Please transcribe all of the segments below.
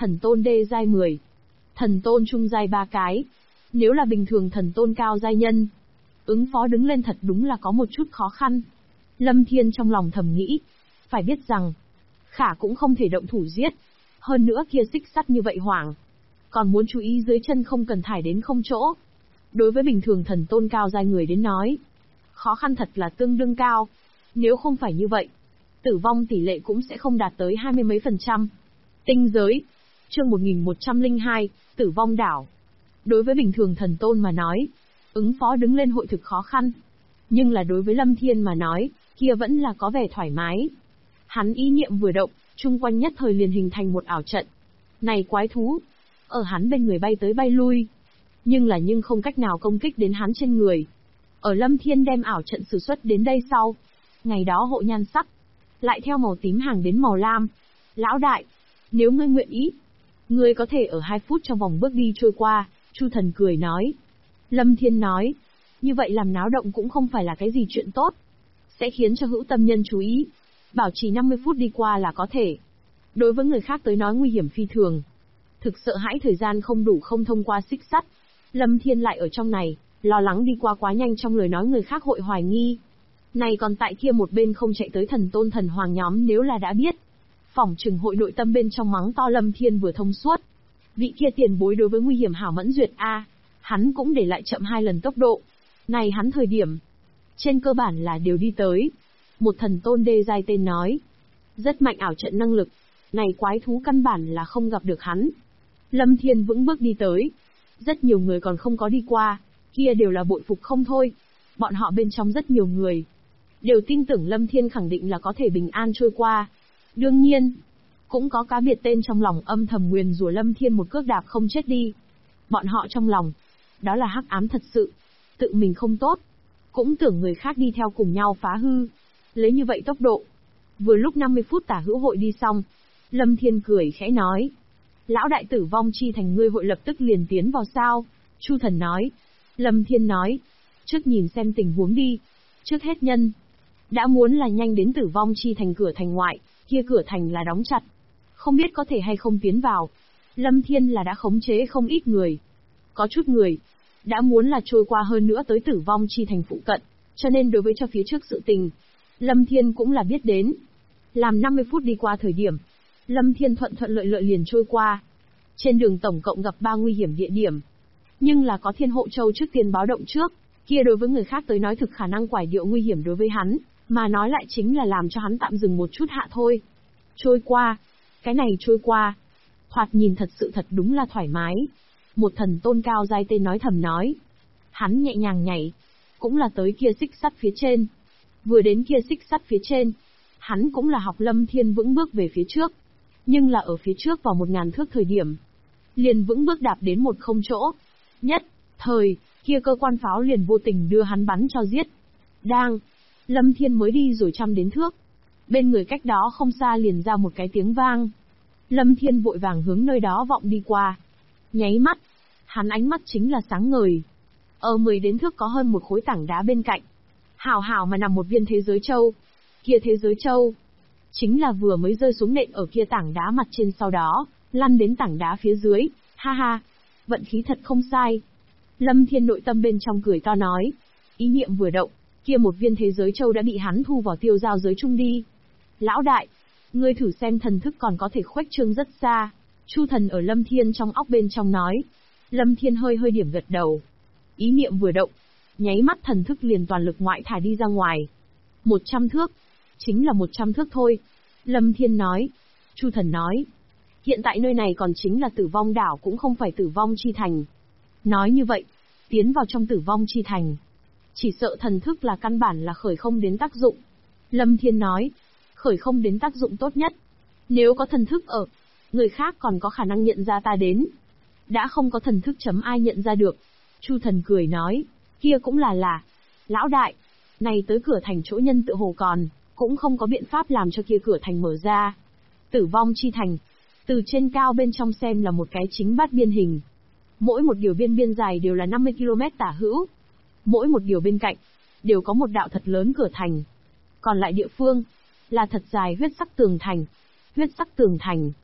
Thần tôn đê giai 10. Thần tôn trung giai 3 cái. Nếu là bình thường thần tôn cao giai nhân, ứng phó đứng lên thật đúng là có một chút khó khăn. Lâm Thiên trong lòng thầm nghĩ. Phải biết rằng, Khả cũng không thể động thủ giết. Hơn nữa kia xích sắt như vậy hoảng. Còn muốn chú ý dưới chân không cần thải đến không chỗ. Đối với bình thường thần tôn cao giai người đến nói, khó khăn thật là tương đương cao. Nếu không phải như vậy, tử vong tỷ lệ cũng sẽ không đạt tới 20 mấy %. Tinh giới. Chương 1102, tử vong đảo. Đối với bình thường thần tôn mà nói, ứng phó đứng lên hội thực khó khăn. Nhưng là đối với Lâm Thiên mà nói, kia vẫn là có vẻ thoải mái. Hắn ý niệm vừa động, chung quanh nhất thời liền hình thành một ảo trận. Này quái thú, ở hắn bên người bay tới bay lui. Nhưng không cách nào công kích đến hắn trên người. Ở Lâm Thiên đem ảo trận sử xuất đến đây sau. Ngày đó hộ nhan sắc, lại theo màu tím hàng đến màu lam. Lão đại, nếu ngươi nguyện ý, ngươi có thể ở 2 phút trong vòng bước đi trôi qua, Chu Thần cười nói. Lâm Thiên nói, như vậy làm náo động cũng không phải là cái gì chuyện tốt. Sẽ khiến cho hữu tâm nhân chú ý. Bảo trì 50 phút đi qua là có thể. Đối với người khác tới nói nguy hiểm phi thường. Thực sợ hãi thời gian không đủ không thông qua xích sắt. Lâm Thiên lại ở trong này, lo lắng đi qua quá nhanh trong lời nói người khác hội hoài nghi. Này còn tại kia một bên không chạy tới thần tôn thần hoàng nhóm nếu là đã biết. Phỏng chừng hội nội tâm bên trong mắng to Lâm Thiên vừa thông suốt. Vị kia tiền bối đối với nguy hiểm hảo mẫn duyệt a, hắn cũng để lại chậm 2 lần tốc độ. Này hắn thời điểm, trên cơ bản là đều đi tới. Một thần tôn đê giai tên nói, rất mạnh ảo trận năng lực, này quái thú căn bản là không gặp được hắn. Lâm Thiên vững bước đi tới. Rất nhiều người còn không có đi qua, kia đều là bội phục không thôi. Bọn họ bên trong rất nhiều người đều tin tưởng Lâm Thiên khẳng định là có thể bình an trôi qua. Đương nhiên, cũng có cá biệt tên trong lòng âm thầm nguyền rủa Lâm Thiên một cước đạp không chết đi. Bọn họ trong lòng, đó là hắc ám thật sự, tự mình không tốt, cũng tưởng người khác đi theo cùng nhau phá hư. Lấy như vậy tốc độ, vừa lúc 50 phút tả hữu hội đi xong, Lâm Thiên cười khẽ nói. Lão đại tử vong chi thành ngươi hội lập tức liền tiến vào sao? Chu Thần nói. Lâm Thiên nói. Trước nhìn xem tình huống đi. Trước hết nhân. Đã muốn là nhanh đến tử vong chi thành cửa thành ngoại, kia cửa thành là đóng chặt. Không biết có thể hay không tiến vào. Lâm Thiên là đã khống chế không ít người. Có chút người đã muốn là trôi qua hơn nữa tới tử vong chi thành phụ cận, cho nên đối với cho phía trước sự tình, Lâm Thiên cũng là biết đến. Làm 50 phút đi qua thời điểm, Lâm Thiên thuận lợi liền trôi qua. Trên đường tổng cộng gặp 3 nguy hiểm địa điểm. Nhưng là có Thiên Hộ Châu trước tiên báo động trước, kia đối với người khác tới nói thực khả năng quải điệu nguy hiểm đối với hắn, mà nói lại chính là làm cho hắn tạm dừng một chút hạ thôi. Trôi qua. Cái này trôi qua. Thoạt nhìn thật sự thật đúng là thoải mái. Một thần tôn cao giai tên nói thầm nói. Hắn nhẹ nhàng nhảy. Cũng là tới kia xích sắt phía trên. Vừa đến kia xích sắt phía trên, hắn cũng là học Lâm Thiên vững bước về phía trước. Nhưng là ở phía trước vào 1000 thước thời điểm, liền vững bước đạp đến một không chỗ. Nhất thời, kia cơ quan pháo liền vô tình đưa hắn bắn cho giết. Đang, Lâm Thiên mới đi rồi 100 đến thước. Bên người cách đó không xa liền ra một cái tiếng vang. Lâm Thiên vội vàng hướng nơi đó vọng đi qua. Nháy mắt, hắn ánh mắt chính là sáng ngời. Ở 10 đến thước có hơn một khối tảng đá bên cạnh. Hảo hảo mà nằm một viên thế giới châu. Kia thế giới châu chính là vừa mới rơi xuống nện ở kia tảng đá mặt trên, sau đó lăn đến tảng đá phía dưới. Ha ha, vận khí thật không sai. Lâm Thiên nội tâm bên trong cười to nói. Ý niệm vừa động, kia một viên thế giới châu đã bị hắn thu vào tiêu giao giới chung đi. Lão đại, ngươi thử xem thần thức còn có thể khuếch trương rất xa. Chu Thần ở Lâm Thiên trong óc bên trong nói. Lâm Thiên hơi điểm gật đầu. Ý niệm vừa động, nháy mắt thần thức liền toàn lực ngoại thả đi ra ngoài. 100 thước. Chính là 100 thước thôi. Lâm Thiên nói. Chu Thần nói. Hiện tại nơi này còn chính là tử vong đảo cũng không phải tử vong chi thành. Nói như vậy, tiến vào trong tử vong chi thành, chỉ sợ thần thức là căn bản là khởi không đến tác dụng. Lâm Thiên nói. Khởi không đến tác dụng tốt nhất. Nếu có thần thức ở, người khác còn có khả năng nhận ra ta đến. Đã không có thần thức chấm ai nhận ra được. Chu Thần cười nói. Kia cũng là. Lão đại, này tới cửa thành chỗ nhân tự hồ còn, cũng không có biện pháp làm cho kia cửa thành mở ra. Tử vong chi thành, từ trên cao bên trong xem là một cái chính bát biên hình. Mỗi một điều biên dài đều là 50 km tả hữu. Mỗi một điều bên cạnh, đều có một đạo thật lớn cửa thành. Còn lại địa phương, là thật dài huyết sắc tường thành. Huyết sắc tường thành,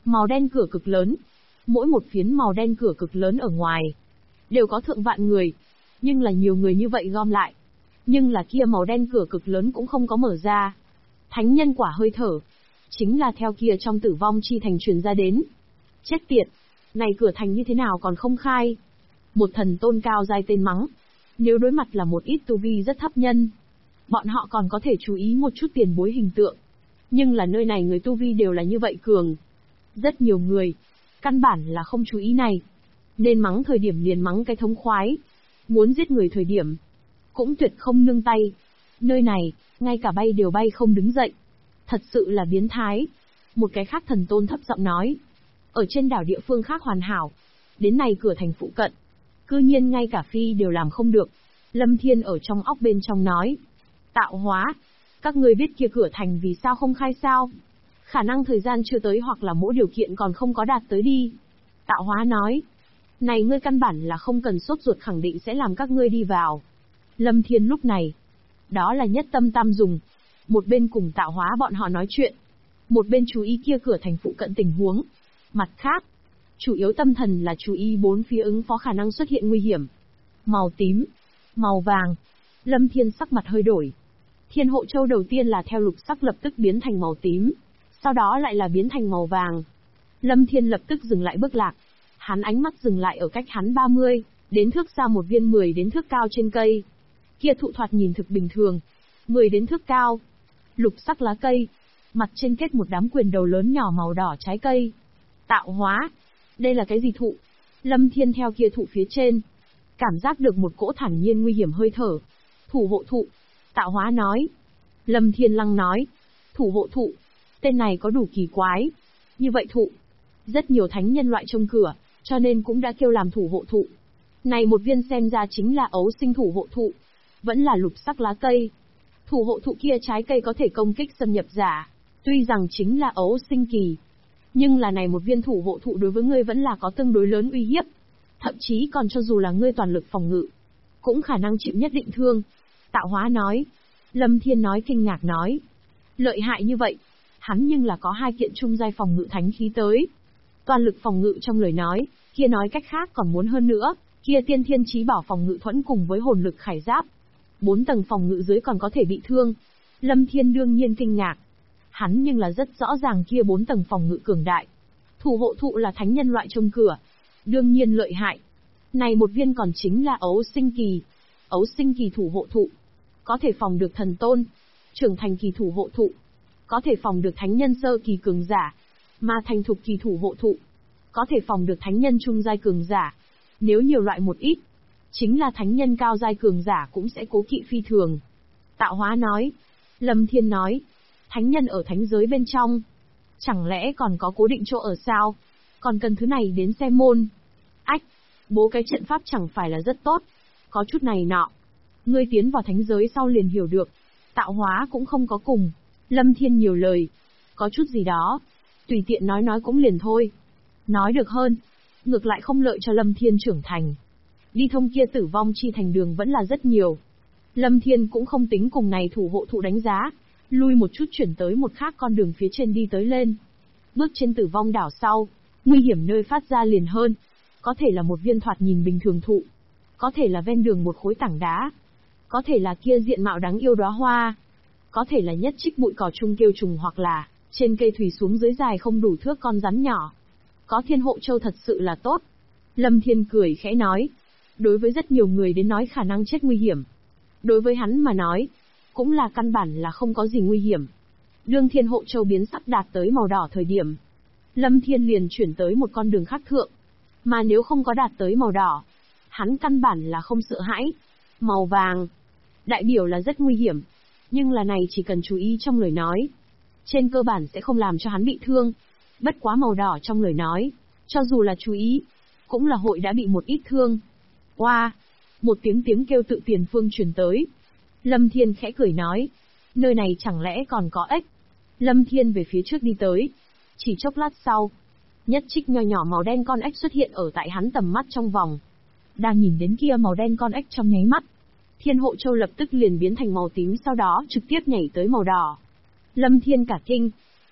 Màu đen cửa cực lớn. Mỗi một phiến màu đen cửa cực lớn ở ngoài, đều có thượng vạn người. Nhưng là nhiều người như vậy gom lại. Nhưng là kia màu đen cửa cực lớn cũng không có mở ra. Thánh nhân quả hơi thở. Chính là theo kia trong tử vong chi thành truyền ra đến. Chết tiệt! Này cửa thành như thế nào còn không khai? Một thần tôn cao giai tên mắng. Nếu đối mặt là một ít tu vi rất thấp nhân, bọn họ còn có thể chú ý một chút tiền bối hình tượng. Nhưng là nơi này người tu vi đều là như vậy cường. Rất nhiều người, căn bản là không chú ý này. Nên mắng thời điểm liền mắng cái thống khoái. Muốn giết người thời điểm, cũng tuyệt không nương tay. Nơi này, ngay cả bay đều bay không đứng dậy. Thật sự là biến thái. Một cái khác thần tôn thấp giọng nói. Ở trên đảo địa phương khác hoàn hảo. Đến này cửa thành phụ cận. Cư nhiên ngay cả phi đều làm không được. Lâm Thiên ở trong óc bên trong nói. Tạo hóa. Các ngươi biết kia cửa thành vì sao không khai sao? Khả năng thời gian chưa tới hoặc là mỗi điều kiện còn không có đạt tới đi. Tạo hóa nói. Này ngươi căn bản là không cần sốt ruột khẳng định sẽ làm các ngươi đi vào. Lâm Thiên lúc này. Đó là nhất tâm tam dùng. Một bên cùng tạo hóa bọn họ nói chuyện. Một bên chú ý kia cửa thành phụ cận tình huống. Mặt khác, chủ yếu tâm thần là chú ý bốn phía ứng phó khả năng xuất hiện nguy hiểm. Màu tím, màu vàng. Lâm Thiên sắc mặt hơi đổi. Thiên hộ châu đầu tiên là theo lục sắc lập tức biến thành màu tím. Sau đó lại là biến thành màu vàng. Lâm Thiên lập tức dừng lại bước lạc. Hắn ánh mắt dừng lại ở cách hắn 30 đến thước xa một viên 10 đến thước cao trên cây. Kia thụ thoạt nhìn thực bình thường. 10 đến thước cao. Lục sắc lá cây. Mặt trên kết một đám quyền đầu lớn nhỏ màu đỏ trái cây. Tạo hóa. Đây là cái gì thụ? Lâm Thiên theo kia thụ phía trên. Cảm giác được một cỗ thản nhiên nguy hiểm hơi thở. Thủ hộ thụ. Tạo hóa nói. Lâm Thiên lăng nói. Thủ hộ thụ. Tên này có đủ kỳ quái. Như vậy thụ. Rất nhiều thánh nhân loại trong cửa, cho nên cũng đã kêu làm thủ hộ thụ. Này một viên xem ra chính là ấu sinh thủ hộ thụ. Vẫn là lục sắc lá cây. Thủ hộ thụ kia trái cây có thể công kích xâm nhập giả. Tuy rằng chính là ấu sinh kỳ. Nhưng là này một viên thủ hộ thụ đối với ngươi vẫn là có tương đối lớn uy hiếp. Thậm chí còn cho dù là ngươi toàn lực phòng ngự, cũng khả năng chịu nhất định thương. Tạo hóa nói. Lâm Thiên nói kinh ngạc nói. Lợi hại như vậy. Hắn nhưng là có hai kiện trung giai phòng ngự thánh khí tới. Toàn lực phòng ngự trong lời nói, kia nói cách khác còn muốn hơn nữa, kia tiên thiên chí bảo phòng ngự thuẫn cùng với hồn lực khải giáp. 4 tầng phòng ngự dưới còn có thể bị thương. Lâm Thiên đương nhiên kinh ngạc. Hắn nhưng là rất rõ ràng kia 4 tầng phòng ngự cường đại. Thủ hộ thụ là thánh nhân loại trong cửa. Đương nhiên lợi hại. Này một viên còn chính là ấu sinh kỳ. Ấu sinh kỳ thủ hộ thụ. Có thể phòng được thần tôn. Trưởng thành kỳ thủ hộ thụ. Có thể phòng được thánh nhân sơ kỳ cường giả. Mà thành thục kỳ thủ hộ thụ. Có thể phòng được thánh nhân trung giai cường giả. Nếu nhiều loại một ít, chính là thánh nhân cao giai cường giả cũng sẽ cố kỵ phi thường. Tạo hóa nói. Lâm Thiên nói. Thánh nhân ở thánh giới bên trong. Chẳng lẽ còn có cố định chỗ ở sao? Còn cần thứ này đến xem môn. Ách, bố cái trận pháp chẳng phải là rất tốt. Có chút này nọ. Ngươi tiến vào thánh giới sau liền hiểu được. Tạo hóa cũng không có cùng. Lâm Thiên nhiều lời. Có chút gì đó. Tùy tiện nói cũng liền thôi. Nói được hơn. Ngược lại không lợi cho Lâm Thiên trưởng thành. Đi thông kia tử vong chi thành đường vẫn là rất nhiều. Lâm Thiên cũng không tính cùng này thủ hộ thụ đánh giá. Lui một chút chuyển tới một khác con đường phía trên đi tới lên. Bước trên tử vong đảo sau. Nguy hiểm nơi phát ra liền hơn. Có thể là một viên thoạt nhìn bình thường thụ. Có thể là ven đường một khối tảng đá. Có thể là kia diện mạo đáng yêu đóa hoa. Có thể là nhất trích bụi cỏ chung kêu trùng hoặc là trên cây thủy xuống dưới dài không đủ thước con rắn nhỏ. Có thiên hộ châu thật sự là tốt. Lâm Thiên cười khẽ nói. Đối với rất nhiều người đến nói khả năng chết nguy hiểm. Đối với hắn mà nói, cũng là căn bản là không có gì nguy hiểm. Đương thiên hộ châu biến sắc đạt tới màu đỏ thời điểm. Lâm Thiên liền chuyển tới một con đường khác thượng. Mà nếu không có đạt tới màu đỏ, hắn căn bản là không sợ hãi. Màu vàng, đại biểu là rất nguy hiểm. Nhưng là này chỉ cần chú ý trong lời nói. Trên cơ bản sẽ không làm cho hắn bị thương. Bất quá màu đỏ trong lời nói, cho dù là chú ý, cũng là hội đã bị một ít thương. Oa! Một tiếng kêu tự tiền phương truyền tới. Lâm Thiên khẽ cười nói. Nơi này chẳng lẽ còn có ếch? Lâm Thiên về phía trước đi tới. Chỉ chốc lát sau, nhất trích nho nhỏ màu đen con ếch xuất hiện ở tại hắn tầm mắt trong vòng. Đang nhìn đến kia màu đen con ếch trong nháy mắt. Thiên hộ châu lập tức liền biến thành màu tím sau đó trực tiếp nhảy tới màu đỏ. Lâm Thiên cả kinh.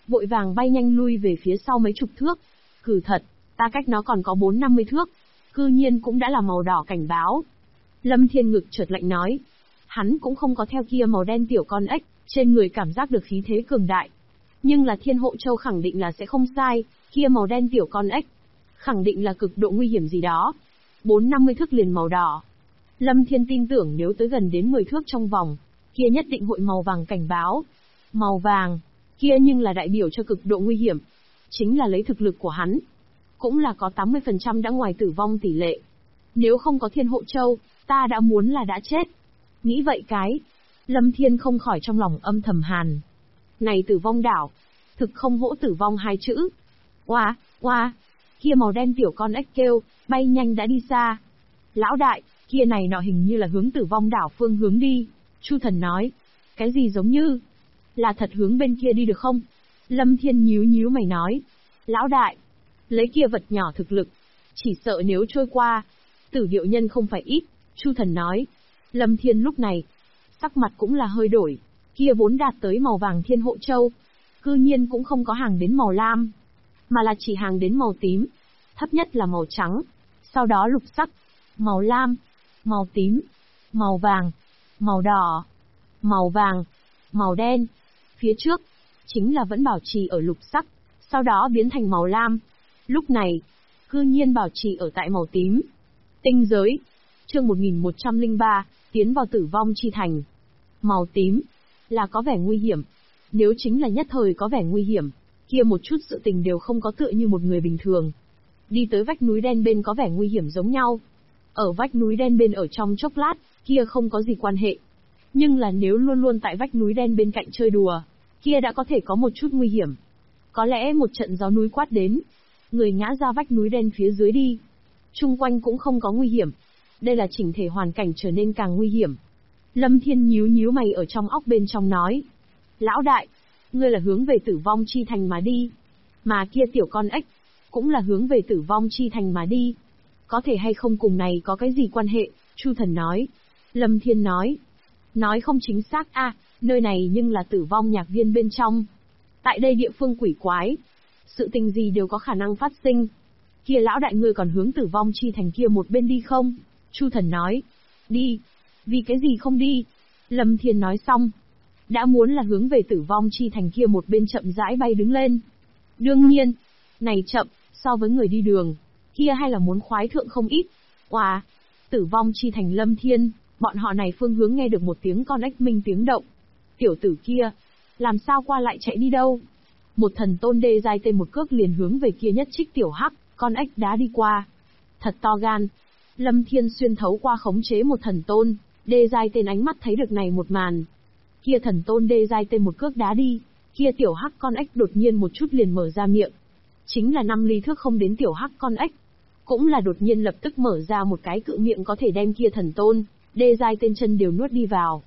vội vàng bay nhanh lui về phía sau mấy chục thước. Cử thật, ta cách nó còn có 4-50 thước, cư nhiên cũng đã là màu đỏ cảnh báo. Lâm Thiên ngực chợt lạnh nói. Hắn cũng không có theo kia màu đen tiểu con ếch, trên người cảm giác được khí thế cường đại. Nhưng là Thiên Hộ Châu khẳng định là sẽ không sai, kia màu đen tiểu con ếch, khẳng định là cực độ nguy hiểm gì đó. 4-50 thước liền màu đỏ. Lâm Thiên tin tưởng nếu tới gần đến 10 thước trong vòng, kia nhất định hội màu vàng cảnh báo. Màu vàng, kia nhưng là đại biểu cho cực độ nguy hiểm. Chính là lấy thực lực của hắn, cũng là có 80% đã ngoài tử vong tỷ lệ. Nếu không có Thiên Hộ Châu, ta đã muốn là đã chết. Nghĩ vậy cái, Lâm Thiên không khỏi trong lòng âm thầm hàn. Này Tử Vong đảo, thực không hỗ tử vong hai chữ. Oa, oa, kia màu đen tiểu con ếch kêu, bay nhanh đã đi xa. Lão đại, kia này nọ hình như là hướng Tử Vong đảo phương hướng đi. Chu Thần nói, cái gì giống như, là thật hướng bên kia đi được không? Lâm Thiên nhíu nhíu mày nói, lão đại, lấy kia vật nhỏ thực lực, chỉ sợ nếu trôi qua, tử điệu nhân không phải ít. Chu Thần nói. Lâm Thiên lúc này, sắc mặt cũng là hơi đổi, kia vốn đạt tới màu vàng Thiên Hộ Châu, cư nhiên cũng không có hàng đến màu lam, mà là chỉ hàng đến màu tím, thấp nhất là màu trắng, sau đó lục sắc, màu lam, màu tím, màu vàng, màu đỏ, màu vàng, màu đen. Phía trước, chính là vẫn bảo trì ở lục sắc, sau đó biến thành màu lam. Lúc này, cư nhiên bảo trì ở tại màu tím. Tinh giới, chương 1103, tiến vào tử vong chi thành. Màu tím, là có vẻ nguy hiểm. Nếu chính là nhất thời có vẻ nguy hiểm, kia một chút sự tình đều không có tựa như một người bình thường. Đi tới vách núi đen bên có vẻ nguy hiểm giống nhau. Ở vách núi đen bên ở trong chốc lát, kia không có gì quan hệ. Nhưng là nếu luôn luôn tại vách núi đen bên cạnh chơi đùa, kia đã có thể có một chút nguy hiểm. Có lẽ một trận gió núi quát đến, người ngã ra vách núi đen phía dưới đi. Chung quanh cũng không có nguy hiểm. Đây là chỉnh thể hoàn cảnh trở nên càng nguy hiểm. Lâm Thiên nhíu nhíu mày ở trong óc bên trong nói. Lão đại, ngươi là hướng về tử vong chi thành mà đi. Mà kia tiểu con ếch, cũng là hướng về tử vong chi thành mà đi. Có thể hay không cùng này có cái gì quan hệ? Chu Thần nói. Lâm Thiên nói. Nói không chính xác nơi này nhưng là tử vong nhạc viên bên trong. Tại đây địa phương quỷ quái. Sự tình gì đều có khả năng phát sinh. Kia lão đại ngươi còn hướng tử vong chi thành kia một bên đi không? Chu Thần nói. Đi. Vì cái gì không đi? Lâm Thiên nói xong. Đã muốn là hướng về tử vong chi thành kia một bên chậm rãi bay đứng lên. Đương nhiên, này chậm, so với người đi đường, kia hay là muốn khoái thượng không ít. Oà, tử vong chi thành Lâm Thiên, bọn họ này phương hướng nghe được một tiếng con ếch minh tiếng động. Tiểu tử kia, làm sao qua lại chạy đi đâu? Một thần tôn đê giai tên một cước liền hướng về kia nhất trích tiểu hắc, con ếch đá đi qua. Thật to gan. Lâm Thiên xuyên thấu qua khống chế một thần tôn, đê giai tên ánh mắt thấy được này một màn. Kia thần tôn đê giai tên một cước đá đi, kia tiểu hắc con ếch đột nhiên một chút liền mở ra miệng. Chính là 5 ly thước không đến tiểu hắc con ếch, cũng là đột nhiên lập tức mở ra một cái cự miệng có thể đem kia thần tôn đê giai tên chân đều nuốt đi vào.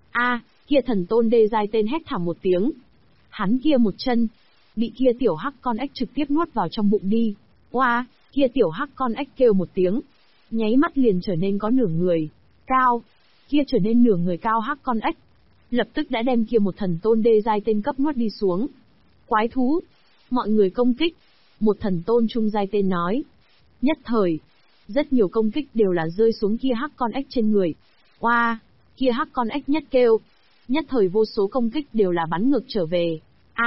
Kia thần tôn đê giai tên hét thảm một tiếng. Hắn kia một chân, bị kia tiểu hắc con ếch trực tiếp nuốt vào trong bụng đi. Oa, kia tiểu hắc con ếch kêu một tiếng, nháy mắt liền trở nên có nửa người cao. Kia trở nên nửa người cao hắc con ếch, lập tức đã đem kia một thần tôn đê giai tên cấp nuốt đi xuống. Quái thú, mọi người công kích. Một thần tôn trung giai tên nói. Nhất thời, rất nhiều công kích đều là rơi xuống kia hắc con ếch trên người. Oa, kia hắc con ếch nhất kêu. Nhất thời vô số công kích đều là bắn ngược trở về.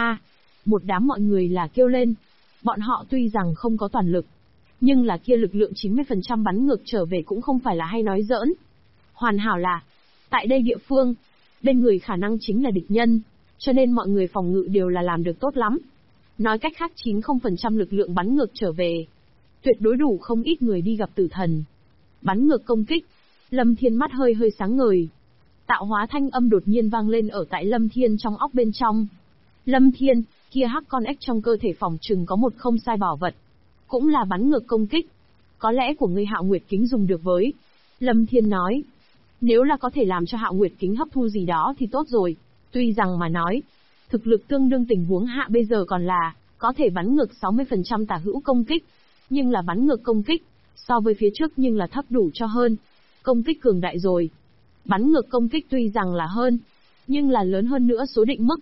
Một đám mọi người là kêu lên. Bọn họ tuy rằng không có toàn lực, nhưng là kia lực lượng 90% bắn ngược trở về cũng không phải là hay nói giỡn. Hoàn hảo là, tại đây địa phương, bên người khả năng chính là địch nhân, cho nên mọi người phòng ngự đều là làm được tốt lắm. Nói cách khác 90% lực lượng bắn ngược trở về, tuyệt đối đủ không ít người đi gặp tử thần. Bắn ngược công kích, Lâm Thiên mắt hơi hơi sáng ngời. Tạo hóa thanh âm đột nhiên vang lên ở tại Lâm Thiên trong óc bên trong. Lâm Thiên, kia hắc con ếch trong cơ thể phòng trừng có một không sai bảo vật. Cũng là bắn ngược công kích. Có lẽ của ngươi Hạo Nguyệt Kính dùng được với. Lâm Thiên nói. Nếu là có thể làm cho Hạo Nguyệt Kính hấp thu gì đó thì tốt rồi. Tuy rằng mà nói, thực lực tương đương tình huống hạ bây giờ còn là, có thể bắn ngược 60% tả hữu công kích. Nhưng là bắn ngược công kích, so với phía trước nhưng là thấp đủ cho hơn. Công kích cường đại rồi. Bắn ngược công kích tuy rằng là hơn, nhưng là lớn hơn nữa số định mức.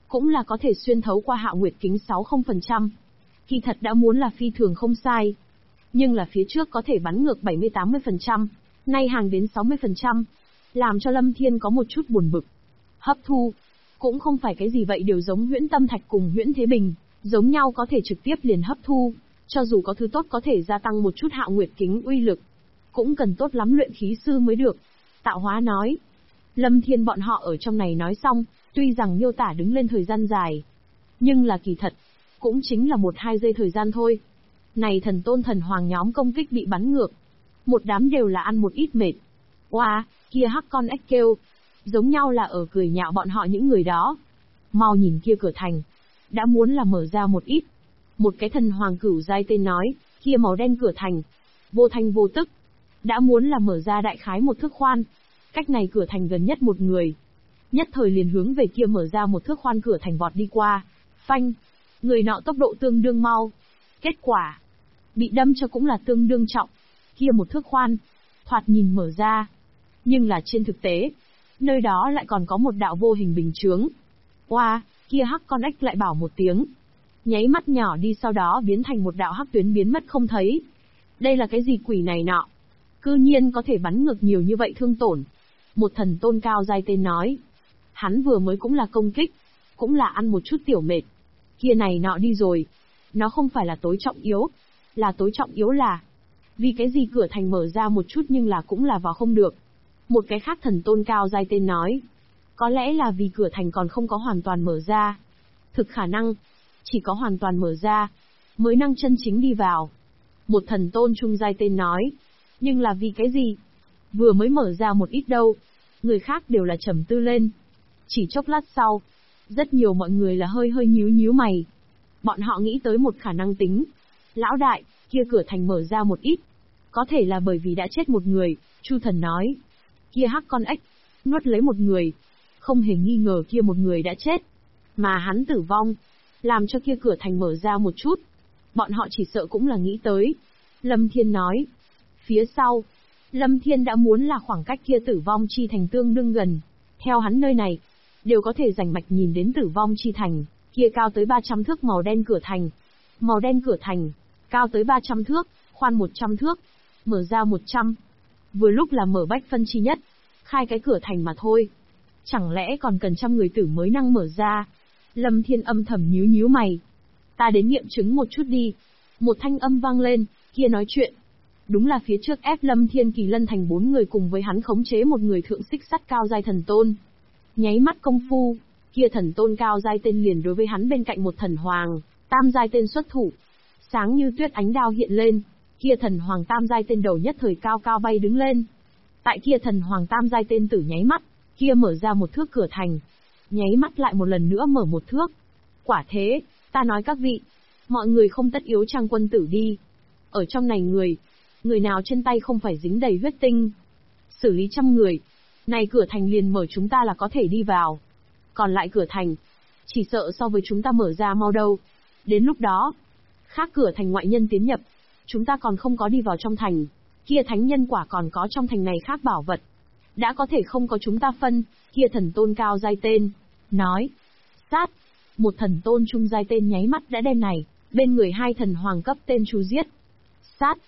cũng là có thể xuyên thấu qua Hạo Nguyệt kính 60%. Kỳ thật đã muốn là phi thường không sai. Nhưng là phía trước có thể bắn ngược 70-80%, nay hàng đến 60%, làm cho Lâm Thiên có một chút buồn bực. Hấp thu, cũng không phải cái gì vậy đều giống Huyễn Tâm Thạch cùng Huyễn Thế Bình, giống nhau có thể trực tiếp liền hấp thu, cho dù có thứ tốt có thể gia tăng một chút Hạo Nguyệt kính uy lực, cũng cần tốt lắm luyện khí sư mới được. Tạo Hóa nói. Lâm Thiên bọn họ ở trong này nói xong, tuy rằng miêu tả đứng lên thời gian dài, nhưng là kỳ thật, cũng chính là 1-2 giây thời gian thôi. Này thần tôn thần hoàng nhóm công kích bị bắn ngược, một đám đều là ăn một ít mệt. Oa, kia hắc con ếch kêu, giống nhau là ở cười nhạo bọn họ những người đó. Mau nhìn kia cửa thành, đã muốn là mở ra một ít. Một cái thần hoàng cửu giai tên nói, kia màu đen cửa thành, vô thanh vô tức, đã muốn là mở ra đại khái một thước khoan. Cách này cửa thành gần nhất một người, nhất thời liền hướng về kia mở ra một thước khoan cửa thành vọt đi qua. Phanh, người nọ tốc độ tương đương mau. Kết quả, bị đâm cho cũng là tương đương trọng. Kia một thước khoan, thoạt nhìn mở ra, nhưng là trên thực tế, nơi đó lại còn có một đạo vô hình bình chướng. Oa, kia hắc con ếch lại bảo một tiếng, nháy mắt nhỏ đi sau đó biến thành một đạo hắc tuyến biến mất không thấy. Đây là cái gì quỷ này nọ? Cư nhiên có thể bắn ngược nhiều như vậy thương tổn. Một thần tôn cao giai tên nói. Hắn vừa mới cũng là công kích, cũng là ăn một chút tiểu mệt. Kia này nọ đi rồi. Nó không phải là tối trọng yếu. Là tối trọng yếu là, vì cái gì cửa thành mở ra một chút nhưng là cũng là vào không được. Một cái khác thần tôn cao giai tên nói. Có lẽ là vì cửa thành còn không có hoàn toàn mở ra. Thực khả năng, chỉ có hoàn toàn mở ra, mới năng chân chính đi vào. Một thần tôn trung giai tên nói. Nhưng là vì cái gì? Vừa mới mở ra một ít đâu. Người khác đều là trầm tư lên. Chỉ chốc lát sau, rất nhiều mọi người là hơi hơi nhíu nhíu mày. Bọn họ nghĩ tới một khả năng tính. Lão đại, kia cửa thành mở ra một ít. Có thể là bởi vì đã chết một người, Chu thần nói. Kia hắc con ếch, nuốt lấy một người. Không hề nghi ngờ kia một người đã chết. Mà hắn tử vong, làm cho kia cửa thành mở ra một chút. Bọn họ chỉ sợ cũng là nghĩ tới. Lâm Thiên nói. Phía sau, Lâm Thiên đã muốn là khoảng cách kia tử vong chi thành tương đương gần. Theo hắn nơi này, đều có thể rành mạch nhìn đến tử vong chi thành, kia cao tới 300 thước màu đen cửa thành. Màu đen cửa thành, cao tới 300 thước, khoan 100 thước, mở ra 100. Vừa lúc là mở bách phân chi nhất, khai cái cửa thành mà thôi. Chẳng lẽ còn cần 100 người tử mới năng mở ra? Lâm Thiên âm thầm nhíu nhíu mày. Ta đến nghiệm chứng một chút đi. Một thanh âm vang lên, kia nói chuyện. Đúng là phía trước ép Lâm Thiên Kỳ Lân thành 4 người cùng với hắn khống chế một người thượng xích sắt cao giai thần tôn. Nháy mắt công phu, kia thần tôn cao giai tên liền đối với hắn bên cạnh một thần hoàng, tam giai tên xuất thủ. Sáng như tuyết ánh đao hiện lên, kia thần hoàng tam giai tên đầu nhất thời cao cao bay đứng lên. Tại kia thần hoàng tam giai tên tử nháy mắt, kia mở ra một thước cửa thành. Nháy mắt lại một lần nữa mở một thước. Quả thế, ta nói các vị, mọi người không tất yếu trang quân tử đi. Ở trong này người nào trên tay không phải dính đầy huyết tinh. Xử lý 100 người, này cửa thành liền mở chúng ta là có thể đi vào. Còn lại cửa thành, chỉ sợ so với chúng ta mở ra mau đâu. Đến lúc đó, khác cửa thành ngoại nhân tiến nhập, chúng ta còn không có đi vào trong thành, kia thánh nhân quả còn có trong thành này khác bảo vật. Đã có thể không có chúng ta phân, kia thần tôn cao giai tên, nói. Sát, một thần tôn trung giai tên nháy mắt đã đem này, bên người 2 thần hoàng cấp tên chu giết. Sát,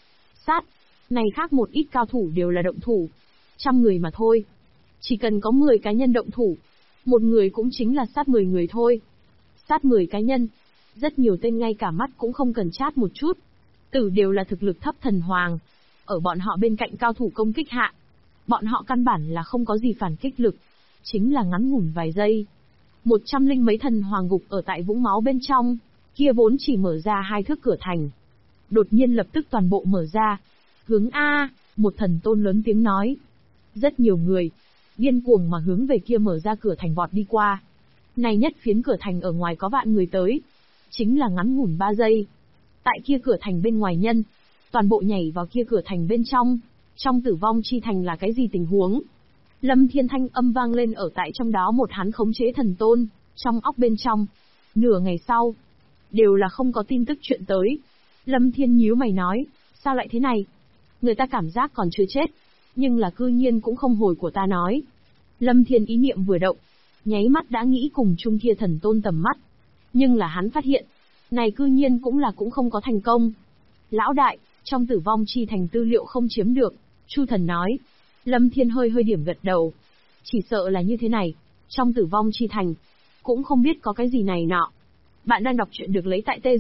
này khác một ít cao thủ đều là động thủ. 100 người mà thôi. Chỉ cần có 10 cá nhân động thủ, một người cũng chính là sát 10 người thôi. Sát 10 cá nhân, rất nhiều tên ngay cả mắt cũng không cần chát một chút. Tử đều là thực lực thấp thần hoàng. Ở bọn họ bên cạnh cao thủ công kích hạ, bọn họ căn bản là không có gì phản kích lực. Chính là ngắn ngủn vài giây. 100 mấy thần hoàng gục ở tại vũng máu bên trong, kia vốn chỉ mở ra 2 thước cửa thành. Đột nhiên lập tức toàn bộ mở ra. Hướng A, một thần tôn lớn tiếng nói. Rất nhiều người, điên cuồng mà hướng về kia mở ra cửa thành vọt đi qua. Này nhất phiến cửa thành ở ngoài có vạn người tới. Chính là ngắn ngủn 3 giây. Tại kia cửa thành bên ngoài nhân, toàn bộ nhảy vào kia cửa thành bên trong. Trong tử vong chi thành là cái gì tình huống? Lâm Thiên thanh âm vang lên ở tại trong đó một hắn khống chế thần tôn, trong óc bên trong. Nửa ngày sau, đều là không có tin tức chuyện tới. Lâm Thiên nhíu mày nói, sao lại thế này? Người ta cảm giác còn chưa chết, nhưng là cư nhiên cũng không hồi của ta nói. Lâm Thiên ý niệm vừa động, nháy mắt đã nghĩ cùng chung kia thần tôn tầm mắt. Nhưng là hắn phát hiện, này cư nhiên cũng không có thành công. Lão đại, trong tử vong chi thành tư liệu không chiếm được, Chu Thần nói. Lâm Thiên hơi điểm gật đầu. Chỉ sợ là như thế này, trong tử vong chi thành, cũng không biết có cái gì này nọ. Bạn đang đọc truyện được lấy tại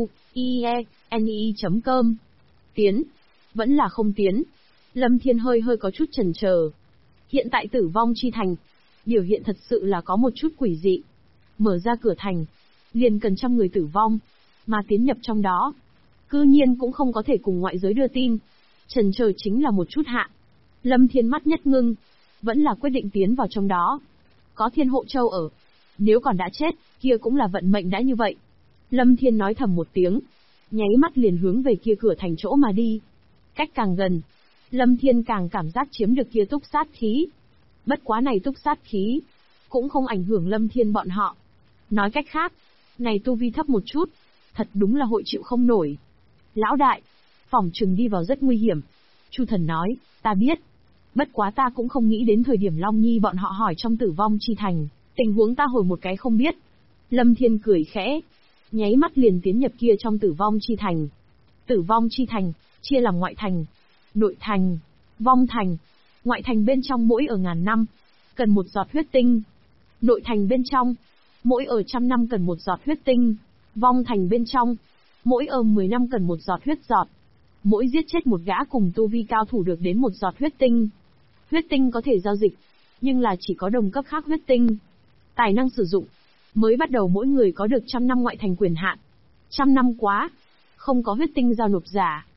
tzuiene.com. Tiến. Vẫn là không tiến. Lâm Thiên hơi có chút chần chờ. Hiện tại tử vong chi thành, biểu hiện thật sự là có một chút quỷ dị. Mở ra cửa thành, liền cần trăm người tử vong, mà tiến nhập trong đó, cư nhiên cũng không có thể cùng ngoại giới đưa tin. Chần chờ chính là một chút hạ. Lâm Thiên mắt nhất ngưng, vẫn là quyết định tiến vào trong đó. Có Thiên Hộ Châu ở, nếu còn đã chết, kia cũng là vận mệnh đã như vậy. Lâm Thiên nói thầm một tiếng, nháy mắt liền hướng về kia cửa thành chỗ mà đi. Cách càng gần, Lâm Thiên càng cảm giác chiếm được kia túc sát khí. Bất quá này túc sát khí, cũng không ảnh hưởng Lâm Thiên bọn họ. Nói cách khác, này tu vi thấp một chút, thật đúng là hội chịu không nổi. Lão đại, phỏng chừng đi vào rất nguy hiểm. Chu Thần nói, ta biết. Bất quá ta cũng không nghĩ đến thời điểm Long Nhi bọn họ hỏi trong tử vong chi thành, tình huống ta hồi một cái không biết. Lâm Thiên cười khẽ, nháy mắt liền tiến nhập kia trong tử vong chi thành. Tử vong chi thành, chia làm ngoại thành, nội thành, vong thành. Ngoại thành bên trong mỗi ở ngàn năm, cần một giọt huyết tinh. Nội thành bên trong, mỗi ở 100 năm cần một giọt huyết tinh. Vong thành bên trong, mỗi ở 10 năm cần một giọt huyết giọt. Mỗi giết chết một gã cùng tu vi cao thủ được đến một giọt huyết tinh. Huyết tinh có thể giao dịch, nhưng là chỉ có đồng cấp khác huyết tinh. Tài năng sử dụng, mới bắt đầu mỗi người có được 100 năm ngoại thành quyền hạn. 100 năm quá, không có huyết tinh giao nộp giả.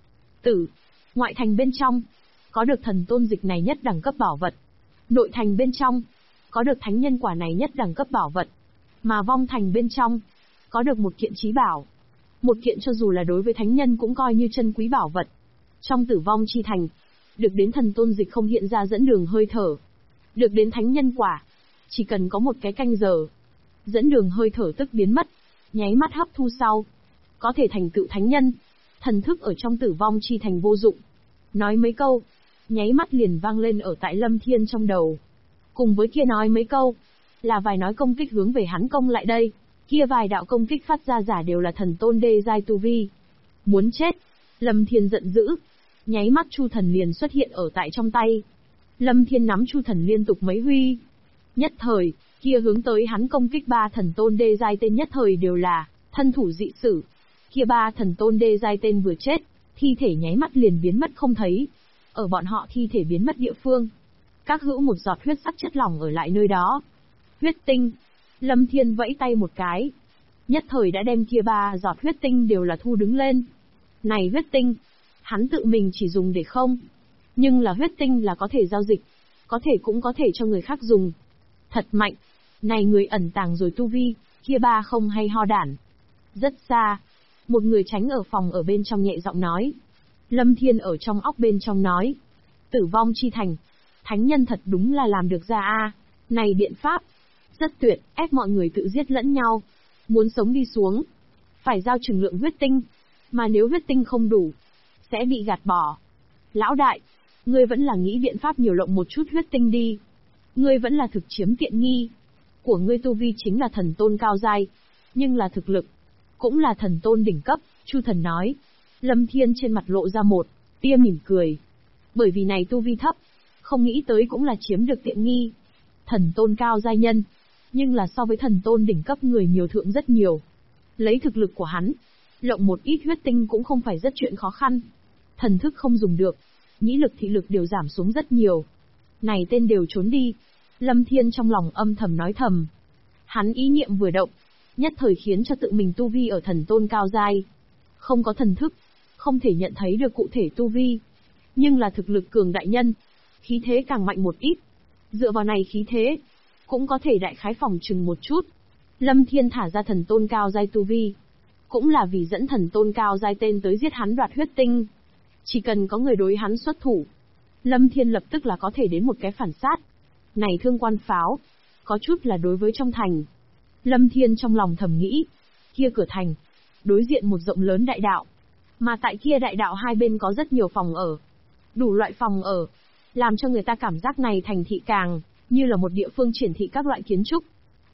Ngoại thành bên trong, có được thần tôn dịch này nhất đẳng cấp bảo vật. Nội thành bên trong, có được thánh nhân quả này nhất đẳng cấp bảo vật. Mà vong thành bên trong, có được một kiện chí bảo. Một kiện cho dù là đối với thánh nhân cũng coi như chân quý bảo vật. Trong tử vong chi thành, được đến thần tôn dịch không hiện ra dẫn đường hơi thở. Được đến thánh nhân quả, chỉ cần có một cái canh giờ, dẫn đường hơi thở tức biến mất, nháy mắt hấp thu sau, có thể thành tựu thánh nhân. Thần thức ở trong tử vong chi thành vô dụng. Nói mấy câu, nháy mắt liền vang lên ở tại Lâm Thiên trong đầu. Cùng với kia nói mấy câu, là vài nói công kích hướng về hắn công lại đây. Kia vài đạo công kích phát ra giả đều là thần tôn đê giai tu vi. Muốn chết. Lâm Thiên giận dữ. Nháy mắt Chu Thần liền xuất hiện ở tại trong tay. Lâm Thiên nắm Chu Thần liên tục mấy huy. Nhất thời, kia hướng tới hắn công kích ba thần tôn đê giai tên nhất thời đều là thân thủ dị sử. Kia ba thần tôn đê giai tên vừa chết, thi thể nháy mắt liền biến mất không thấy. Ở bọn họ thi thể biến mất địa phương, các hữu một giọt huyết sắc chất lỏng ở lại nơi đó. Huyết tinh. Lâm Thiên vẫy tay một cái, nhất thời đã đem kia ba giọt huyết tinh đều là thu đứng lên. Này huyết tinh, hắn tự mình chỉ dùng để không. Nhưng là huyết tinh là có thể giao dịch, có thể cũng có thể cho người khác dùng. Thật mạnh. Này người ẩn tàng rồi tu vi, kia ba không hay ho đản. Rất xa, một người tránh ở phòng ở bên trong nhẹ giọng nói. Lâm Thiên ở trong óc bên trong nói. Tử vong chi thành, thánh nhân thật đúng là làm được ra a. Này biện pháp, rất tuyệt, ép mọi người tự giết lẫn nhau. Muốn sống đi xuống, phải giao chừng lượng huyết tinh. Mà nếu huyết tinh không đủ, sẽ bị gạt bỏ. Lão đại, ngươi vẫn là nghĩ biện pháp nhiều lộng một chút huyết tinh đi. Ngươi vẫn là thực chiếm tiện nghi. Của ngươi tu vi chính là thần tôn cao giai, nhưng là thực lực, cũng là thần tôn đỉnh cấp, Chu Thần nói. Lâm Thiên trên mặt lộ ra một tia mỉm cười. Bởi vì này tu vi thấp, không nghĩ tới cũng là chiếm được tiện nghi. Thần tôn cao giai nhân, nhưng là so với thần tôn đỉnh cấp người nhiều thượng rất nhiều. Lấy thực lực của hắn, lộng một ít huyết tinh cũng không phải rất chuyện khó khăn. Thần thức không dùng được, nhĩ lực thị lực đều giảm xuống rất nhiều. Này tên đều trốn đi. Lâm Thiên trong lòng âm thầm nói thầm. Hắn ý niệm vừa động, nhất thời khiến cho tự mình tu vi ở thần tôn cao giai. Không có thần thức, không thể nhận thấy được cụ thể tu vi. Nhưng là thực lực cường đại nhân, khí thế càng mạnh một ít. Dựa vào này khí thế, cũng có thể đại khái phòng chừng một chút. Lâm Thiên thả ra thần tôn cao giai tu vi, cũng là vì dẫn thần tôn cao giai tên tới giết hắn đoạt huyết tinh. Chỉ cần có người đối hắn xuất thủ, Lâm Thiên lập tức là có thể đến một cái phản sát. Này thương quan pháo, có chút là đối với trong thành. Lâm Thiên trong lòng thầm nghĩ, kia cửa thành, đối diện một rộng lớn đại đạo. Mà tại kia đại đạo hai bên có rất nhiều phòng ở. Đủ loại phòng ở, làm cho người ta cảm giác này thành thị càng như là một địa phương triển thị các loại kiến trúc.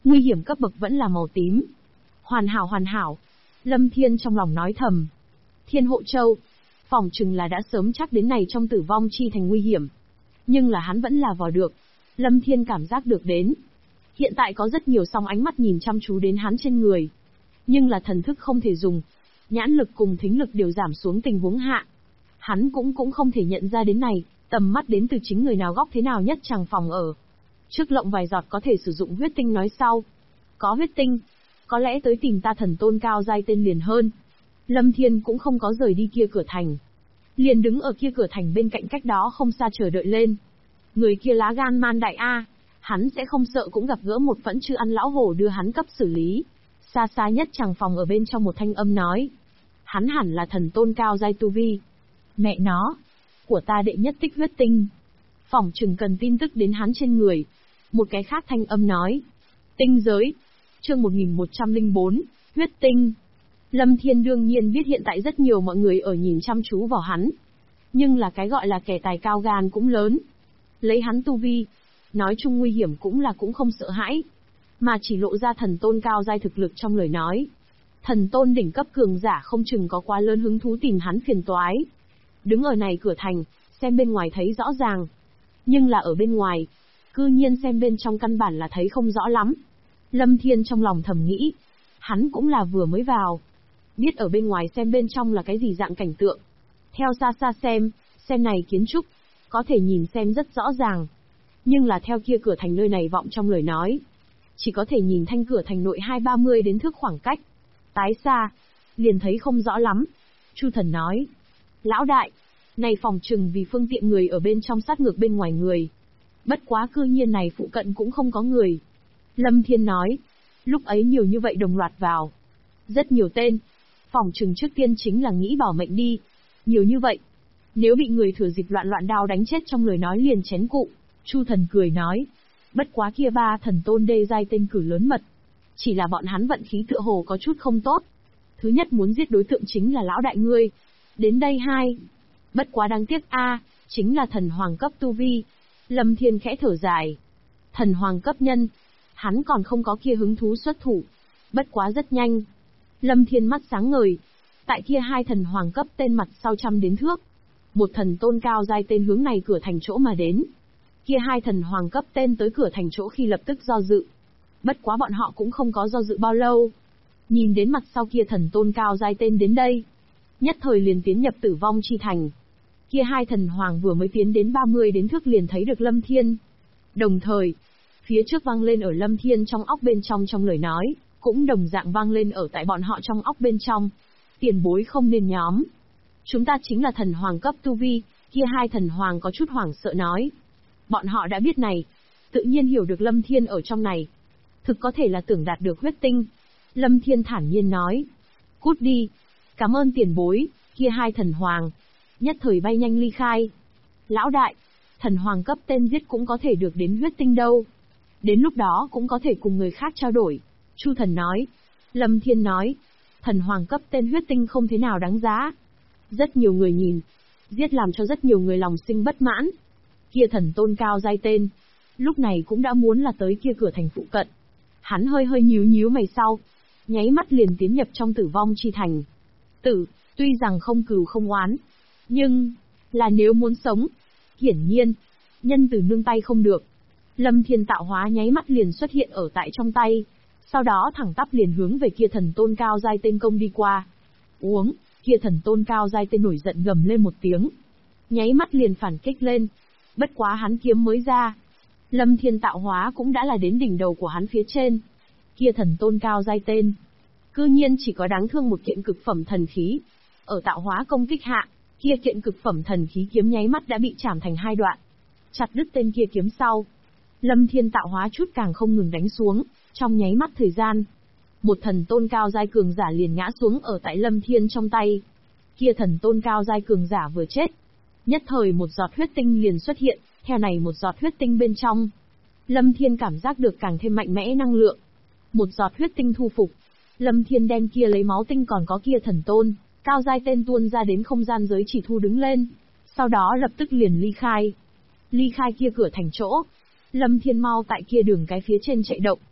Nguy hiểm cấp bậc vẫn là màu tím. Hoàn hảo hoàn hảo. Lâm Thiên trong lòng nói thầm. Thiên hộ châu. Phỏng chừng là đã sớm chắc đến này trong tử vong chi thành nguy hiểm. Nhưng là hắn vẫn là vào được. Lâm Thiên cảm giác được đến. Hiện tại có rất nhiều song ánh mắt nhìn chăm chú đến hắn trên người. Nhưng là thần thức không thể dùng. Nhãn lực cùng thính lực đều giảm xuống tình huống hạ. Hắn cũng không thể nhận ra đến này, tầm mắt đến từ chính người nào góc thế nào nhất chẳng phòng ở. Trước lộng vài giọt có thể sử dụng huyết tinh nói sau. Có huyết tinh, có lẽ tới tìm ta thần tôn cao giai tên liền hơn. Lâm Thiên cũng không có rời đi kia cửa thành. Liền đứng ở kia cửa thành bên cạnh cách đó không xa chờ đợi lên. Người kia lá gan man đại a, hắn sẽ không sợ cũng gặp gỡ một phẫn chư ăn lão hổ đưa hắn cấp xử lý. Xa xa nhất chẳng phòng ở bên trong một thanh âm nói. Hắn hẳn là thần tôn cao giai tu vi. Mẹ nó, của ta đệ nhất tích huyết tinh. Phỏng chừng cần tin tức đến hắn trên người. Một cái khác thanh âm nói. Tinh giới. Chương 1104, huyết tinh. Lâm Thiên đương nhiên biết hiện tại rất nhiều mọi người ở nhìn chăm chú vào hắn. Nhưng là cái gọi là kẻ tài cao gan cũng lớn. Lấy hắn tu vi, nói chung nguy hiểm cũng không sợ hãi. Mà chỉ lộ ra thần tôn cao giai thực lực trong lời nói. Thần tôn đỉnh cấp cường giả không chừng có quá lớn hứng thú tìm hắn phiền toái. Đứng ở này cửa thành, xem bên ngoài thấy rõ ràng. Nhưng là ở bên ngoài, cư nhiên xem bên trong căn bản là thấy không rõ lắm. Lâm Thiên trong lòng thầm nghĩ, hắn cũng là vừa mới vào. Biết ở bên ngoài xem bên trong là cái gì dạng cảnh tượng. Theo xa xa xem này kiến trúc, có thể nhìn xem rất rõ ràng. Nhưng là theo kia cửa thành nơi này vọng trong lời nói. Chỉ có thể nhìn thanh cửa thành nội 20-30 đến thước khoảng cách. Tái xa, liền thấy không rõ lắm. Chu Thần nói, lão đại, này phòng trừng vì phương tiện người ở bên trong sát ngược bên ngoài người. Bất quá cư nhiên này phụ cận cũng không có người. Lâm Thiên nói, lúc ấy nhiều như vậy đồng loạt vào. Rất nhiều tên, phòng trừng trước tiên chính là nghĩ bảo mệnh đi. Nhiều như vậy, nếu bị người thừa dịp loạn đao đánh chết trong lời nói liền chén cụ. Chu Thần cười nói, bất quá kia ba thần tôn đê giai tên cử lớn mật. Chỉ là bọn hắn vận khí tựa hồ có chút không tốt. Thứ nhất muốn giết đối tượng chính là lão đại ngươi. Đến đây hai. Bất quá đáng tiếc chính là thần hoàng cấp tu vi. Lâm Thiên khẽ thở dài. Thần hoàng cấp nhân, hắn còn không có kia hứng thú xuất thủ. Bất quá rất nhanh. Lâm Thiên mắt sáng ngời. Tại kia hai thần hoàng cấp tên mặt sau trăm đến thước. Một thần tôn cao giai tên hướng này cửa thành chỗ mà đến. Kia hai thần hoàng cấp tên tới cửa thành chỗ khi lập tức do dự. Bất quá bọn họ cũng không có do dự bao lâu. Nhìn đến mặt sau kia thần tôn cao giai tên đến đây. Nhất thời liền tiến nhập tử vong chi thành. Kia hai thần hoàng vừa mới tiến đến 30 đến thước liền thấy được Lâm Thiên. Đồng thời, phía trước vang lên ở Lâm Thiên trong óc bên trong lời nói, cũng đồng dạng vang lên ở tại bọn họ trong óc bên trong. Tiền bối không nên nhóm. Chúng ta chính là thần hoàng cấp tu vi, kia hai thần hoàng có chút hoảng sợ nói. Bọn họ đã biết này, tự nhiên hiểu được Lâm Thiên ở trong này. Thực có thể là tưởng đạt được huyết tinh. Lâm Thiên thản nhiên nói. Cút đi. Cảm ơn tiền bối, kia hai thần hoàng. Nhất thời bay nhanh ly khai. Lão đại, thần hoàng cấp tên giết cũng có thể được đến huyết tinh đâu. Đến lúc đó cũng có thể cùng người khác trao đổi. Chu Thần nói. Lâm Thiên nói. Thần hoàng cấp tên huyết tinh không thế nào đáng giá. Rất nhiều người nhìn. Giết làm cho rất nhiều người lòng sinh bất mãn. Kia thần tôn cao giai tên. Lúc này cũng đã muốn là tới kia cửa thành phụ cận. Hắn hơi nhíu mày sau. Nháy mắt liền tiến nhập trong tử vong chi thành. Tuy rằng không cừu không oán. Nhưng, là nếu muốn sống. Hiển nhiên, nhân từ nương tay không được. Lâm Thiên tạo hóa nháy mắt liền xuất hiện ở tại trong tay. Sau đó thẳng tắp liền hướng về kia thần tôn cao giai tên công đi qua. Uống, kia thần tôn cao giai tên nổi giận gầm lên một tiếng. Nháy mắt liền phản kích lên. Bất quá hắn kiếm mới ra. Lâm Thiên tạo hóa cũng đã là đến đỉnh đầu của hắn phía trên. Kia thần tôn cao giai tên. Cư nhiên chỉ có đáng thương một kiện cực phẩm thần khí. Ở tạo hóa công kích hạ, kia kiện cực phẩm thần khí kiếm nháy mắt đã bị chảm thành hai đoạn. Chặt đứt tên kia kiếm sau. Lâm Thiên tạo hóa chút càng không ngừng đánh xuống, trong nháy mắt thời gian. Một thần tôn cao giai cường giả liền ngã xuống ở tại Lâm Thiên trong tay. Kia thần tôn cao giai cường giả vừa chết. Nhất thời một giọt huyết tinh liền xuất hiện, theo này một giọt huyết tinh bên trong. Lâm Thiên cảm giác được càng thêm mạnh mẽ năng lượng. Một giọt huyết tinh thu phục. Lâm Thiên đem kia lấy máu tinh còn có kia thần tôn, cao giai tên tuôn ra đến không gian giới chỉ thu đứng lên. Sau đó lập tức liền ly khai. Ly khai kia cửa thành chỗ. Lâm Thiên mau tại kia đường cái phía trên chạy động.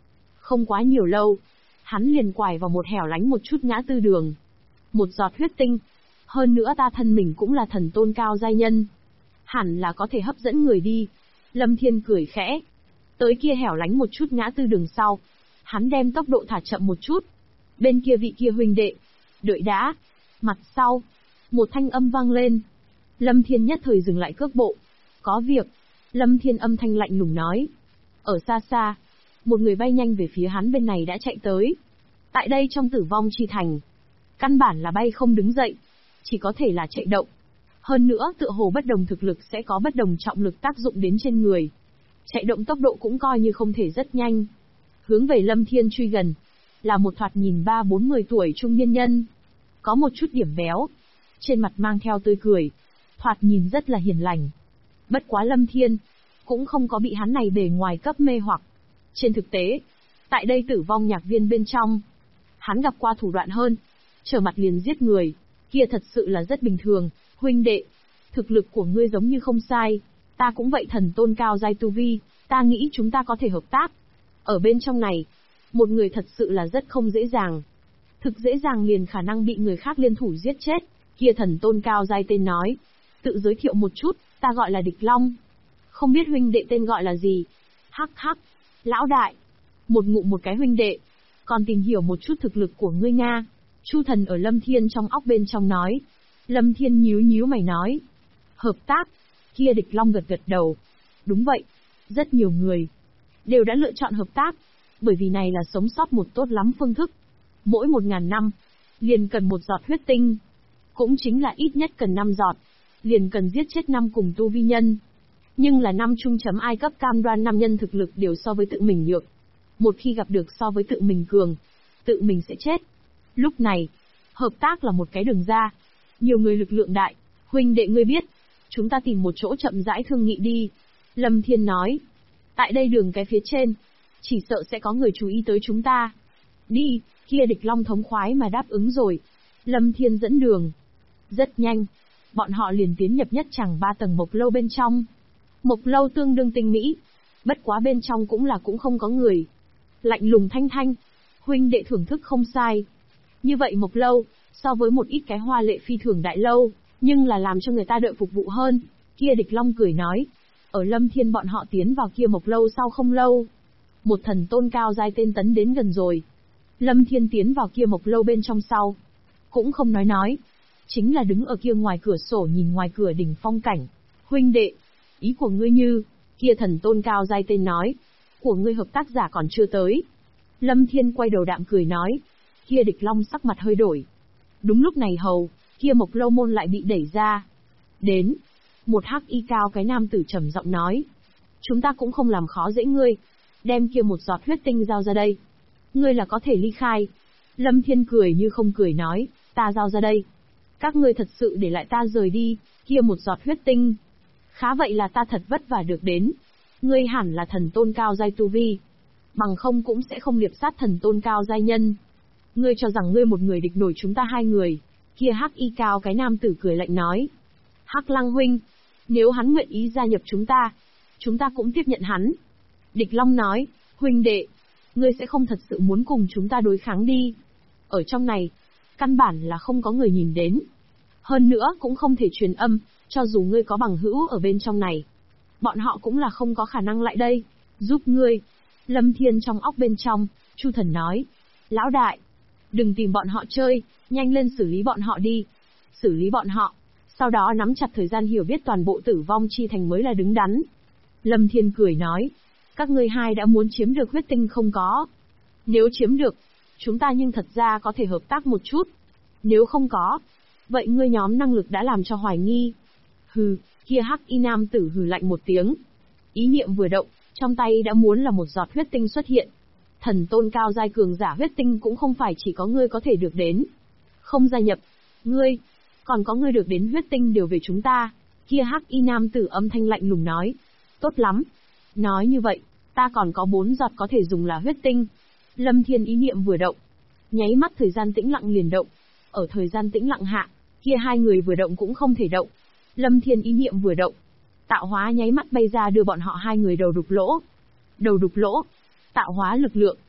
Không quá nhiều lâu, hắn liền quải vào một hẻo lánh một chút ngã tư đường. Một giọt huyết tinh. Hơn nữa ta thân mình cũng là thần tôn cao giai nhân. Hẳn là có thể hấp dẫn người đi. Lâm Thiên cười khẽ. Tới kia hẻo lánh một chút ngã tư đường sau. Hắn đem tốc độ thả chậm một chút. Bên kia vị kia huynh đệ. Đợi đã. Mặt sau. Một thanh âm vang lên. Lâm Thiên nhất thời dừng lại cước bộ. Có việc. Lâm Thiên âm thanh lạnh lùng nói. Ở xa xa. Một người bay nhanh về phía hắn bên này đã chạy tới. Tại đây trong tử vong chi thành. Căn bản là bay không đứng dậy. Chỉ có thể là chạy động. Hơn nữa tựa hồ bất đồng thực lực sẽ có bất đồng trọng lực tác dụng đến trên người. Chạy động tốc độ cũng coi như không thể rất nhanh. Hướng về Lâm Thiên truy gần. Là một thoạt nhìn 3-40 tuổi trung niên nhân. Có một chút điểm béo. Trên mặt mang theo tươi cười. Thoạt nhìn rất là hiền lành. Bất quá Lâm Thiên cũng không có bị hắn này bề ngoài cấp mê hoặc. Trên thực tế, tại đây tử vong nhạc viên bên trong, hắn gặp qua thủ đoạn hơn. Trở mặt liền giết người. Kia thật sự là rất bình thường. Huynh đệ, thực lực của ngươi giống như không sai. Ta cũng vậy thần tôn cao giai tu vi. Ta nghĩ chúng ta có thể hợp tác. Ở bên trong này, một người thật sự là rất không dễ dàng. Thực dễ dàng liền khả năng bị người khác liên thủ giết chết. Kia thần tôn cao giai tên nói. Tự giới thiệu một chút, ta gọi là Địch Long. Không biết huynh đệ tên gọi là gì? Hắc hắc, lão đại. Một ngụm một cái huynh đệ. Còn tìm hiểu một chút thực lực của ngươi Nga. Chu thần ở Lâm Thiên trong óc bên trong nói. Lâm Thiên nhíu nhíu mày nói. Hợp tác. Kia Địch Long gật gật đầu. Đúng vậy. Rất nhiều người đều đã lựa chọn hợp tác. Bởi vì này là sống sót một tốt lắm phương thức. Mỗi 1000 năm, liền cần một giọt huyết tinh. Cũng chính là ít nhất cần 5 giọt. Liền cần giết chết 5 cùng tu vi nhân. Nhưng là 5 trung chấm ai cấp cam đoan 5 nhân thực lực đều so với tự mình nhược. Một khi gặp được so với tự mình cường, tự mình sẽ chết. Lúc này, hợp tác là một cái đường ra. Nhiều người lực lượng đại. Huynh đệ ngươi biết, chúng ta tìm một chỗ chậm rãi thương nghị đi. Lâm Thiên nói. Tại đây đường cái phía trên, chỉ sợ sẽ có người chú ý tới chúng ta. Đi, kia Địch Long thống khoái mà đáp ứng rồi. Lâm Thiên dẫn đường. Rất nhanh, bọn họ liền tiến nhập nhất chẳng 3 tầng mộc lâu bên trong. Mộc lâu tương đương tinh mỹ. Bất quá bên trong cũng không có người. Lạnh lùng thanh thanh. Huynh đệ thưởng thức không sai. Như vậy mộc lâu, so với một ít cái hoa lệ phi thường đại lâu, nhưng là làm cho người ta đợi phục vụ hơn. Kia Địch Long cười nói. Ở Lâm Thiên bọn họ tiến vào kia mộc lâu sau không lâu. Một thần tôn cao giai tên Tấn đến gần rồi. Lâm Thiên tiến vào kia mộc lâu bên trong sau. Cũng không nói. Chính là đứng ở kia ngoài cửa sổ nhìn ngoài cửa đỉnh phong cảnh. Huynh đệ, ý của ngươi như, kia thần tôn cao giai tên nói. Của ngươi hợp tác giả còn chưa tới. Lâm Thiên quay đầu đạm cười nói. Kia Địch Long sắc mặt hơi đổi. Đúng lúc này hầu, kia mộc lâu môn lại bị đẩy ra. Đến. Một hắc y cao cái nam tử trầm giọng nói. Chúng ta cũng không làm khó dễ ngươi. Đem kia một giọt huyết tinh giao ra đây. Ngươi là có thể ly khai. Lâm Thiên cười như không cười nói. Ta giao ra đây. Các ngươi thật sự để lại ta rời đi. Kia một giọt huyết tinh. Khá vậy là ta thật vất vả được đến. Ngươi hẳn là thần tôn cao giai tu vi. Bằng không cũng sẽ không liệp sát thần tôn cao giai nhân. Ngươi cho rằng ngươi một người địch nổi chúng ta 2 người. Kia hắc y cao cái nam tử cười lạnh nói. Hắc Lăng huynh, nếu hắn nguyện ý gia nhập chúng ta cũng tiếp nhận hắn. Địch Long nói, huynh đệ, ngươi sẽ không thật sự muốn cùng chúng ta đối kháng đi. Ở trong này, căn bản là không có người nhìn đến. Hơn nữa cũng không thể truyền âm, cho dù ngươi có bằng hữu ở bên trong này. Bọn họ cũng là không có khả năng lại đây, giúp ngươi. Lâm Thiên trong óc bên trong, Chu Thần nói, lão đại, đừng tìm bọn họ chơi, nhanh lên xử lý bọn họ đi. Xử lý bọn họ, sau đó nắm chặt thời gian hiểu biết toàn bộ tử vong chi thành mới là đứng đắn. Lâm Thiên cười nói, các ngươi hai đã muốn chiếm được huyết tinh không có. Nếu chiếm được, chúng ta nhưng thật ra có thể hợp tác một chút. Nếu không có, vậy ngươi nhóm năng lực đã làm cho hoài nghi. Hừ, kia hắc y nam tử hừ lạnh một tiếng. Ý niệm vừa động, trong tay đã muốn là một giọt huyết tinh xuất hiện. Thần tôn cao giai cường giả huyết tinh cũng không phải chỉ có ngươi có thể được đến. Không gia nhập, ngươi, còn có ngươi được đến huyết tinh đều về chúng ta. Kia hắc y nam tử âm thanh lạnh lùng nói. Tốt lắm. Nói như vậy, ta còn có 4 giọt có thể dùng là huyết tinh. Lâm Thiên ý niệm vừa động. Nháy mắt thời gian tĩnh lặng liền động. Ở thời gian tĩnh lặng hạ, kia 2 người vừa động cũng không thể động. Lâm Thiên ý niệm vừa động. Tạo hóa nháy mắt bay ra đưa bọn họ 2 người đầu đục lỗ. Đầu đục lỗ. Tạo hóa lực lượng.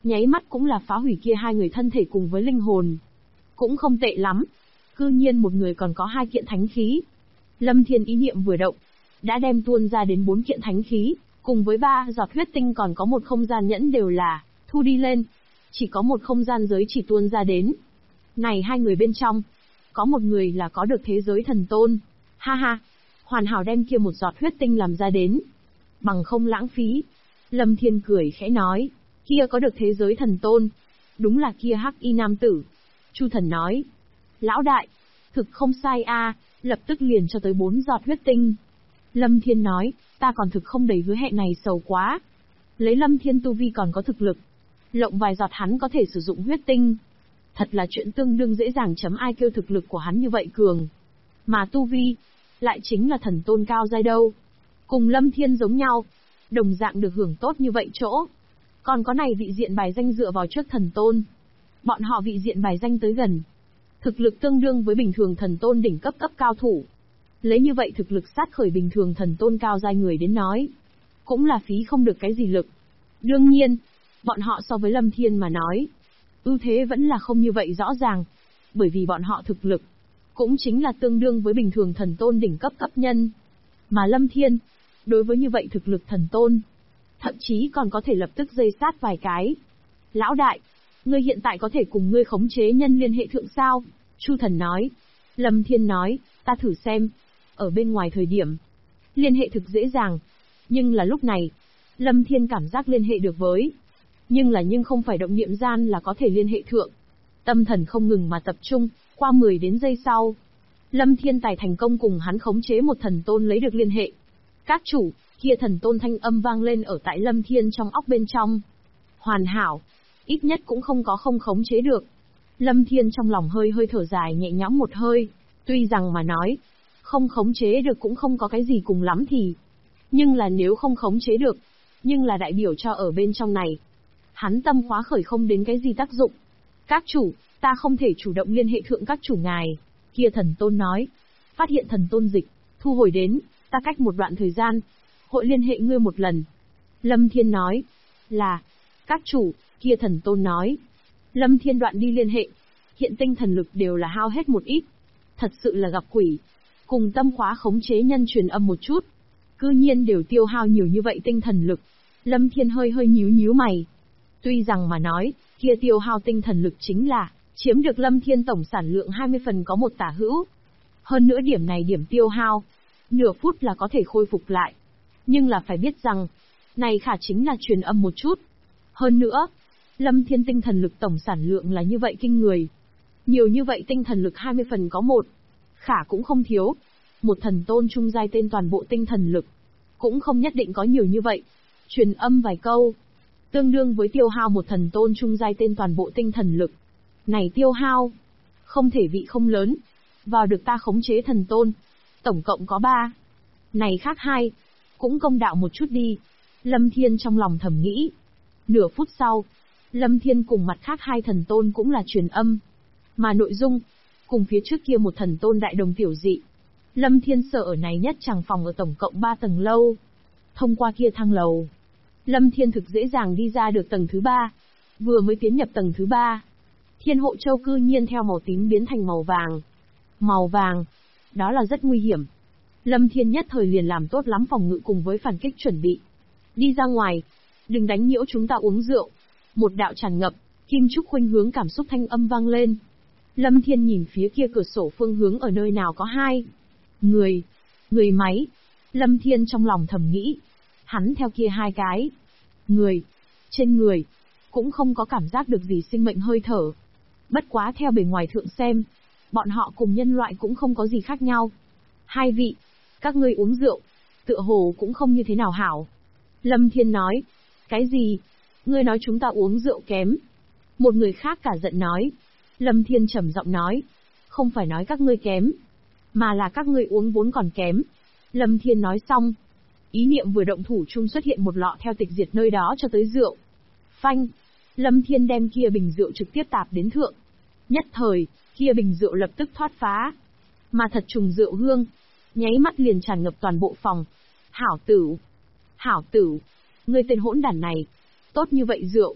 nháy mắt cũng là phá hủy kia hai người thân thể cùng với linh hồn. Cũng không tệ lắm. Cư nhiên một người còn có 2 kiện thánh khí. Lâm Thiên ý niệm vừa động, đã đem tuôn ra đến 4 kiện thánh khí, cùng với 3 giọt huyết tinh còn có một không gian nhẫn đều là thu đi lên. Chỉ có một không gian giới chỉ tuôn ra đến. Này 2 người bên trong, có một người là có được thế giới thần tôn. Ha ha, hoàn hảo đem kia một giọt huyết tinh làm ra đến. Bằng không lãng phí. Lâm Thiên cười khẽ nói, kia có được thế giới thần tôn. Đúng là kia hắc y nam tử. Chu Thần nói, lão đại, thực không sai a, lập tức liền cho tới 4 giọt huyết tinh. Lâm Thiên nói, ta còn thực không đầy hứa hẹn này sầu quá. Lấy Lâm Thiên tu vi còn có thực lực, lộng vài giọt hắn có thể sử dụng huyết tinh. Thật là chuyện tương đương dễ dàng chấm ai kêu thực lực của hắn như vậy cường. Mà tu vi, lại chính là thần tôn cao giai đâu. Cùng Lâm Thiên giống nhau, đồng dạng được hưởng tốt như vậy chỗ. Còn có này vị diện bài danh dựa vào trước thần tôn. Bọn họ vị diện bài danh tới gần. Thực lực tương đương với bình thường thần tôn đỉnh cấp cao thủ. Lấy như vậy thực lực sát khởi bình thường thần tôn cao giai người đến nói. Cũng là phí không được cái gì lực. Đương nhiên, bọn họ so với Lâm Thiên mà nói, ưu thế vẫn là không như vậy rõ ràng. Bởi vì bọn họ thực lực, cũng chính là tương đương với bình thường thần tôn đỉnh cấp nhân. Mà Lâm Thiên, đối với như vậy thực lực thần tôn, thậm chí còn có thể lập tức dây sát vài cái. Lão đại, ngươi hiện tại có thể cùng ngươi khống chế nhân liên hệ thượng sao? Chu Thần nói. Lâm Thiên nói, ta thử xem. Ở bên ngoài thời điểm, liên hệ thực dễ dàng. Nhưng là lúc này, Lâm Thiên cảm giác liên hệ được với. Nhưng không phải động niệm gian là có thể liên hệ thượng. Tâm thần không ngừng mà tập trung, qua 10 đến giây sau. Lâm Thiên tài thành công cùng hắn khống chế một thần tôn lấy được liên hệ. Các chủ, kia thần tôn thanh âm vang lên ở tại Lâm Thiên trong óc bên trong. Hoàn hảo, ít nhất cũng không có không khống chế được. Lâm Thiên trong lòng hơi thở dài nhẹ nhõm một hơi, tuy rằng mà nói, không khống chế được cũng không có cái gì cùng lắm thì. Nhưng là nếu không khống chế được, nhưng là đại biểu cho ở bên trong này. Hắn tâm khóa khởi không đến cái gì tác dụng. Các chủ, ta không thể chủ động liên hệ thượng các chủ ngài. Kia thần tôn nói, phát hiện thần tôn dịch, thu hồi đến, ta cách một đoạn thời gian, hội liên hệ ngươi một lần. Lâm Thiên nói, là, các chủ, kia thần tôn nói. Lâm Thiên đoạn đi liên hệ, hiện tinh thần lực đều là hao hết một ít. Thật sự là gặp quỷ. Cùng tâm khóa khống chế nhân truyền âm một chút. Cư nhiên đều tiêu hao nhiều như vậy tinh thần lực. Lâm Thiên hơi nhíu mày. Tuy rằng mà nói, kia tiêu hao tinh thần lực chính là chiếm được Lâm Thiên tổng sản lượng 20 phần có một tả hữu. Hơn nữa điểm này điểm tiêu hao, nửa phút là có thể khôi phục lại. Nhưng là phải biết rằng, này khả chính là truyền âm một chút. Hơn nữa, Lâm Thiên tinh thần lực tổng sản lượng là như vậy kinh người. Nhiều như vậy tinh thần lực 20 phần có một. Khả cũng không thiếu. Một thần tôn trung giai tên toàn bộ tinh thần lực. Cũng không nhất định có nhiều như vậy. Truyền âm vài câu. Tương đương với tiêu hao một thần tôn trung giai tên toàn bộ tinh thần lực. Này tiêu hao. Không thể vị không lớn. Vào được ta khống chế thần tôn. Tổng cộng có 3. Này khác 2. Cũng công đạo một chút đi. Lâm Thiên trong lòng thầm nghĩ. Nửa phút sau. Lâm Thiên cùng mặt khác 2 thần tôn cũng là truyền âm. Mà nội dung, cùng phía trước kia một thần tôn đại đồng tiểu dị. Lâm Thiên sợ ở này nhất chẳng phòng ở tổng cộng 3 tầng lâu. Thông qua kia thang lầu, Lâm Thiên thực dễ dàng đi ra được tầng thứ 3. Vừa mới tiến nhập tầng thứ 3, Thiên Hộ Châu cư nhiên theo màu tím biến thành màu vàng. Màu vàng, đó là rất nguy hiểm. Lâm Thiên nhất thời liền làm tốt lắm phòng ngự cùng với phản kích chuẩn bị. Đi ra ngoài, đừng đánh nhiễu chúng ta uống rượu. Một đạo tràn ngập, kim trúc khuynh hướng cảm xúc thanh âm vang lên. Lâm Thiên nhìn phía kia cửa sổ phương hướng ở nơi nào có 2 người máy. Lâm Thiên trong lòng thầm nghĩ. Hắn theo kia 2 cái người, trên người, cũng không có cảm giác được gì sinh mệnh hơi thở. Bất quá theo bề ngoài thượng xem, bọn họ cùng nhân loại cũng không có gì khác nhau. 2 vị, các ngươi uống rượu, tựa hồ cũng không như thế nào hảo. Lâm Thiên nói, cái gì? Ngươi nói chúng ta uống rượu kém. Một người khác cả giận nói. Lâm Thiên trầm giọng nói, không phải nói các ngươi kém, mà là các ngươi uống vốn còn kém. Lâm Thiên nói xong, ý niệm vừa động thủ chung xuất hiện một lọ theo tịch diệt nơi đó cho tới rượu. Phanh, Lâm Thiên đem kia bình rượu trực tiếp tạp đến thượng. Nhất thời, kia bình rượu lập tức thoát phá. Mà thật trùng rượu hương, nháy mắt liền tràn ngập toàn bộ phòng. Hảo tử, ngươi tên hỗn đản này, tốt như vậy rượu,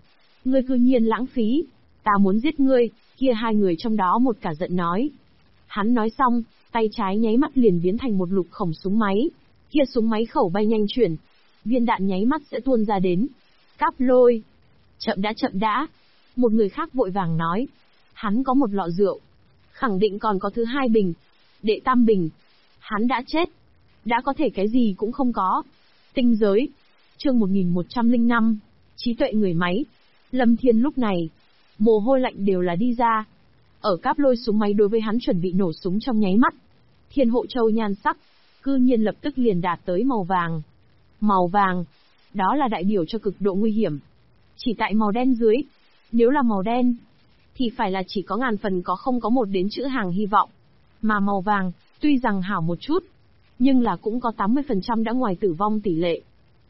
Ngươi cư nhiên lãng phí, ta muốn giết ngươi, kia hai người trong đó một cả giận nói. Hắn nói xong, tay trái nháy mắt liền biến thành một lục khổng súng máy, kia súng máy khẩu bay nhanh chuyển, viên đạn nháy mắt sẽ tuôn ra đến. Cáp Lôi, chậm đã, một người khác vội vàng nói. Hắn có một lọ rượu, khẳng định còn có thứ hai bình, đệ tam bình. Hắn đã chết, đã có thể cái gì cũng không có. Tinh giới, chương 1105, trí tuệ người máy. Lâm Thiên lúc này, mồ hôi lạnh đều là đi ra. Ở Cáp Lôi súng máy đối với hắn chuẩn bị nổ súng trong nháy mắt. Thiên Hộ Châu nhan sắc, cư nhiên lập tức liền đạt tới màu vàng. Màu vàng, đó là đại biểu cho cực độ nguy hiểm. Chỉ tại màu đen dưới, nếu là màu đen, thì phải là chỉ có ngàn phần có không có một đến chữ hàng hy vọng. Mà màu vàng, tuy rằng hảo một chút, nhưng là cũng có 80% đã ngoài tử vong tỷ lệ.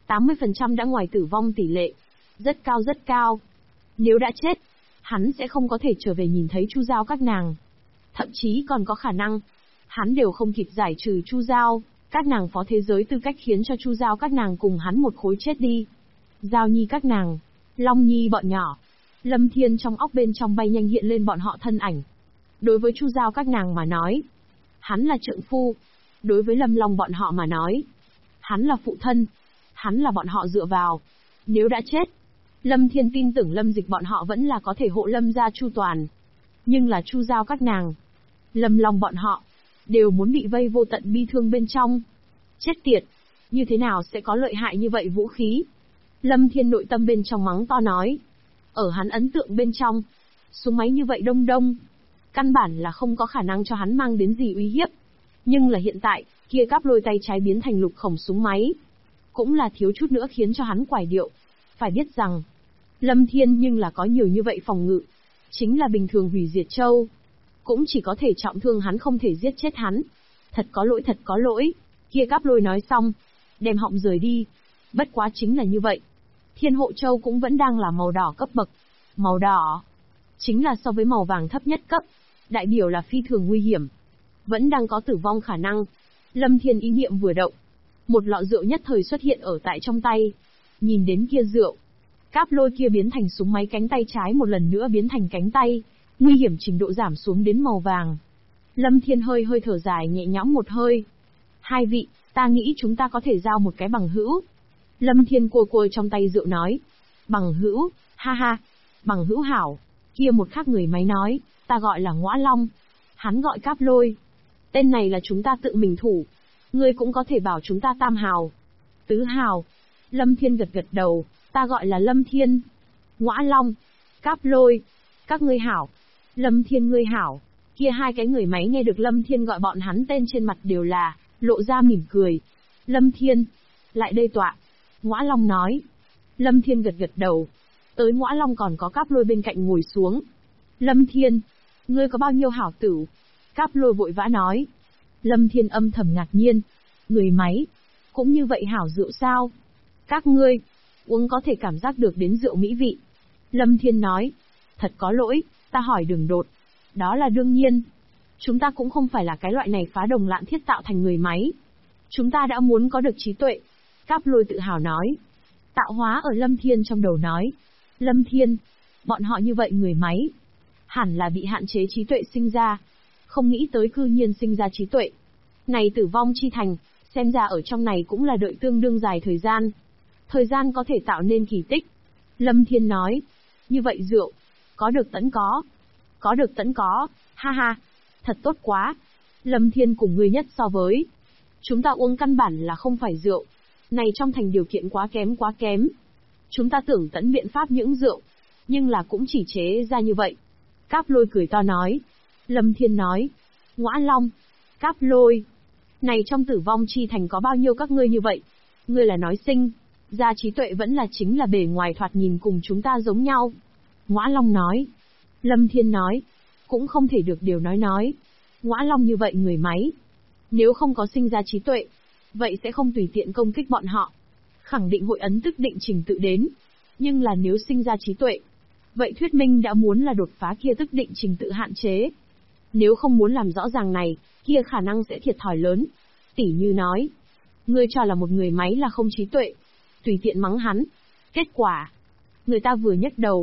80% đã ngoài tử vong tỷ lệ. Rất cao rất cao. Nếu đã chết, hắn sẽ không có thể trở về nhìn thấy Chu Giao các nàng. Thậm chí còn có khả năng, hắn đều không kịp giải trừ Chu Giao, các nàng phó thế giới tư cách khiến cho Chu Giao các nàng cùng hắn một khối chết đi. Giao Nhi các nàng, Long Nhi bọn nhỏ. Lâm Thiên trong óc bên trong bay nhanh hiện lên bọn họ thân ảnh. Đối với Chu Giao các nàng mà nói, hắn là trượng phu. Đối với Lâm Long bọn họ mà nói, hắn là phụ thân. Hắn là bọn họ dựa vào. Nếu đã chết, Lâm Thiên tin tưởng Lâm Dịch bọn họ vẫn là có thể hộ Lâm gia chu toàn. Nhưng là Chu Giao các nàng, Lâm Long bọn họ, đều muốn bị vây vô tận bi thương bên trong. Chết tiệt, như thế nào sẽ có lợi hại như vậy vũ khí? Lâm Thiên nội tâm bên trong mắng to nói. Ở hắn ấn tượng bên trong, súng máy như vậy đông đông, căn bản là không có khả năng cho hắn mang đến gì uy hiếp. Nhưng là hiện tại, kia Cáp Lôi tay trái biến thành lục khổng súng máy, cũng là thiếu chút nữa khiến cho hắn quải điệu. Phải biết rằng, Lâm Thiên nhưng là có nhiều như vậy phòng ngự, chính là bình thường hủy diệt châu, cũng chỉ có thể trọng thương hắn không thể giết chết hắn. Thật có lỗi, kia Cáp Lôi nói xong, đem họng rời đi. Bất quá chính là như vậy. Thiên Hộ Châu cũng vẫn đang là màu đỏ cấp bậc. Màu đỏ, chính là so với màu vàng thấp nhất cấp, đại biểu là phi thường nguy hiểm. Vẫn đang có tử vong khả năng. Lâm Thiên ý niệm vừa động, một lọ rượu nhất thời xuất hiện ở tại trong tay. Nhìn đến kia rượu, Cáp Lôi kia biến thành súng máy cánh tay trái một lần nữa biến thành cánh tay, nguy hiểm trình độ giảm xuống đến màu vàng. Lâm Thiên hơi thở dài nhẹ nhõm một hơi. Hai vị, ta nghĩ chúng ta có thể giao một cái bằng hữu. Lâm Thiên cua trong tay rượu nói. Bằng hữu, ha ha, bằng hữu hảo. Kia một khác người máy nói, ta gọi là Ngõa Long. Hắn gọi Cáp Lôi. Tên này là chúng ta tự mình thủ. Ngươi cũng có thể bảo chúng ta Tam Hào. Tứ Hào. Lâm Thiên gật đầu, ta gọi là Lâm Thiên. Ngõa Long, Cáp Lôi, các ngươi hảo. Lâm Thiên ngươi hảo. Kia hai cái người máy nghe được Lâm Thiên gọi bọn hắn tên trên mặt đều là lộ ra mỉm cười. Lâm Thiên, lại đây tọa. Ngõa Long nói. Lâm Thiên gật đầu. Tới Ngõa Long còn có Cáp Lôi bên cạnh ngồi xuống. Lâm Thiên, ngươi có bao nhiêu hảo tử? Cáp Lôi vội vã nói. Lâm Thiên âm thầm ngạc nhiên. Người máy, cũng như vậy hảo rượu sao? Các ngươi, uống có thể cảm giác được đến rượu mỹ vị. Lâm Thiên nói. Thật có lỗi, ta hỏi đường đột. Đó là đương nhiên. Chúng ta cũng không phải là cái loại này phá đồng lạn thiết tạo thành người máy. Chúng ta đã muốn có được trí tuệ. Cáp Lôi tự hào nói. Tạo hóa ở Lâm Thiên trong đầu nói. Lâm Thiên, bọn họ như vậy người máy, hẳn là bị hạn chế trí tuệ sinh ra. Không nghĩ tới cư nhiên sinh ra trí tuệ. Này tử vong chi thành, xem ra ở trong này cũng là đợi tương đương dài thời gian. Thời gian có thể tạo nên kỳ tích. Lâm Thiên nói. Như vậy rượu, có được tẫn có. Có được tẫn có, ha ha. Thật tốt quá. Lâm Thiên cùng ngươi nhất so với. Chúng ta uống căn bản là không phải rượu. Này trong thành điều kiện quá kém. Chúng ta tưởng tẫn biện pháp những rượu, nhưng là cũng chỉ chế ra như vậy. Cáp Lôi cười to nói. Lâm Thiên nói. Ngõa Long, Cáp Lôi, này trong tử vong chi thành có bao nhiêu các ngươi như vậy? Ngươi là nói sinh ra trí tuệ vẫn là chính là bề ngoài thoạt nhìn cùng chúng ta giống nhau? Ngõa Long nói. Lâm Thiên nói. Cũng không thể được điều nói. Ngõa Long như vậy người máy, nếu không có sinh ra trí tuệ, vậy sẽ không tùy tiện công kích bọn họ. Khẳng định hội ấn tức định trình tự đến. Nhưng là nếu sinh ra trí tuệ, vậy thuyết minh đã muốn là đột phá kia tức định trình tự hạn chế. Nếu không muốn làm rõ ràng này, kia khả năng sẽ thiệt thòi lớn. Tỉ như nói, ngươi cho là một người máy là không trí tuệ, tùy tiện mắng hắn. Kết quả, người ta vừa nhấc đầu,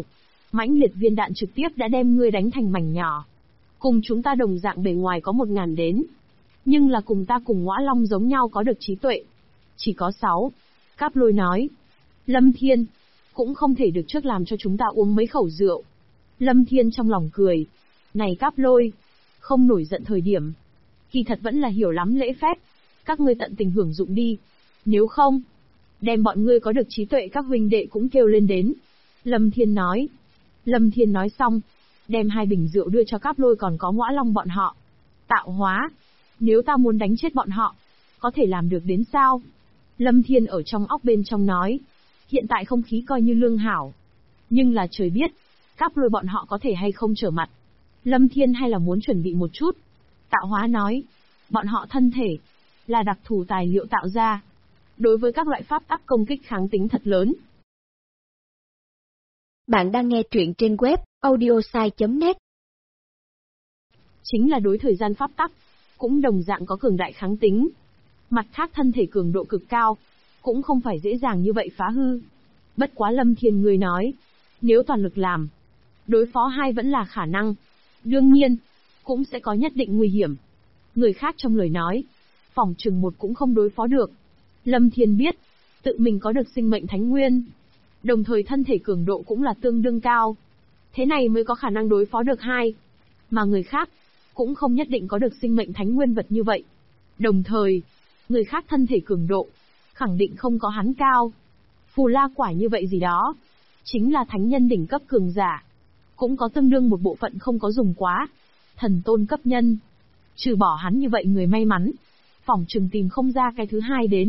Mãnh liệt viên đạn trực tiếp đã đem ngươi đánh thành mảnh nhỏ. Cùng chúng ta đồng dạng bề ngoài có 1000 đến. Nhưng là cùng ta cùng Ngõa Long giống nhau có được trí tuệ. Chỉ có 6. Cáp Lôi nói. Lâm Thiên, cũng không thể được trước làm cho chúng ta uống mấy khẩu rượu. Lâm Thiên trong lòng cười. Này Cáp Lôi, không nổi giận thời điểm. Kỳ thật vẫn là hiểu lắm lễ phép. Các ngươi tận tình hưởng dụng đi. Nếu không, đem bọn ngươi có được trí tuệ các huynh đệ cũng kêu lên đến. Lâm Thiên nói. Lâm Thiên nói xong, đem 2 bình rượu đưa cho Cáp Lôi còn có Ngõa Long bọn họ. Tạo hóa, nếu ta muốn đánh chết bọn họ, có thể làm được đến sao? Lâm Thiên ở trong óc bên trong nói. Hiện tại không khí coi như lương hảo. Nhưng là trời biết, Cáp Lôi bọn họ có thể hay không trở mặt. Lâm Thiên hay là muốn chuẩn bị một chút. Tạo hóa nói. Bọn họ thân thể, là đặc thù tài liệu tạo ra. Đối với các loại pháp tắc công kích kháng tính thật lớn. Bạn đang nghe truyện trên web audiosai.net. Chính là đối thời gian pháp tắc, cũng đồng dạng có cường đại kháng tính. Mặt khác thân thể cường độ cực cao, cũng không phải dễ dàng như vậy phá hư. Bất quá Lâm Thiên người nói, nếu toàn lực làm, đối phó 2 vẫn là khả năng. Đương nhiên, cũng sẽ có nhất định nguy hiểm. Người khác trong lời nói, phỏng chừng 1 cũng không đối phó được. Lâm Thiên biết, tự mình có được sinh mệnh thánh nguyên. Đồng thời thân thể cường độ cũng là tương đương cao. Thế này mới có khả năng đối phó được 2. Mà người khác, cũng không nhất định có được sinh mệnh thánh nguyên vật như vậy. Đồng thời, người khác thân thể cường độ, khẳng định không có hắn cao. Phù la quả như vậy gì đó, chính là thánh nhân đỉnh cấp cường giả. Cũng có tương đương một bộ phận không có dùng quá. Thần tôn cấp nhân. Trừ bỏ hắn như vậy người may mắn, phỏng chừng tìm không ra cái thứ 2 đến.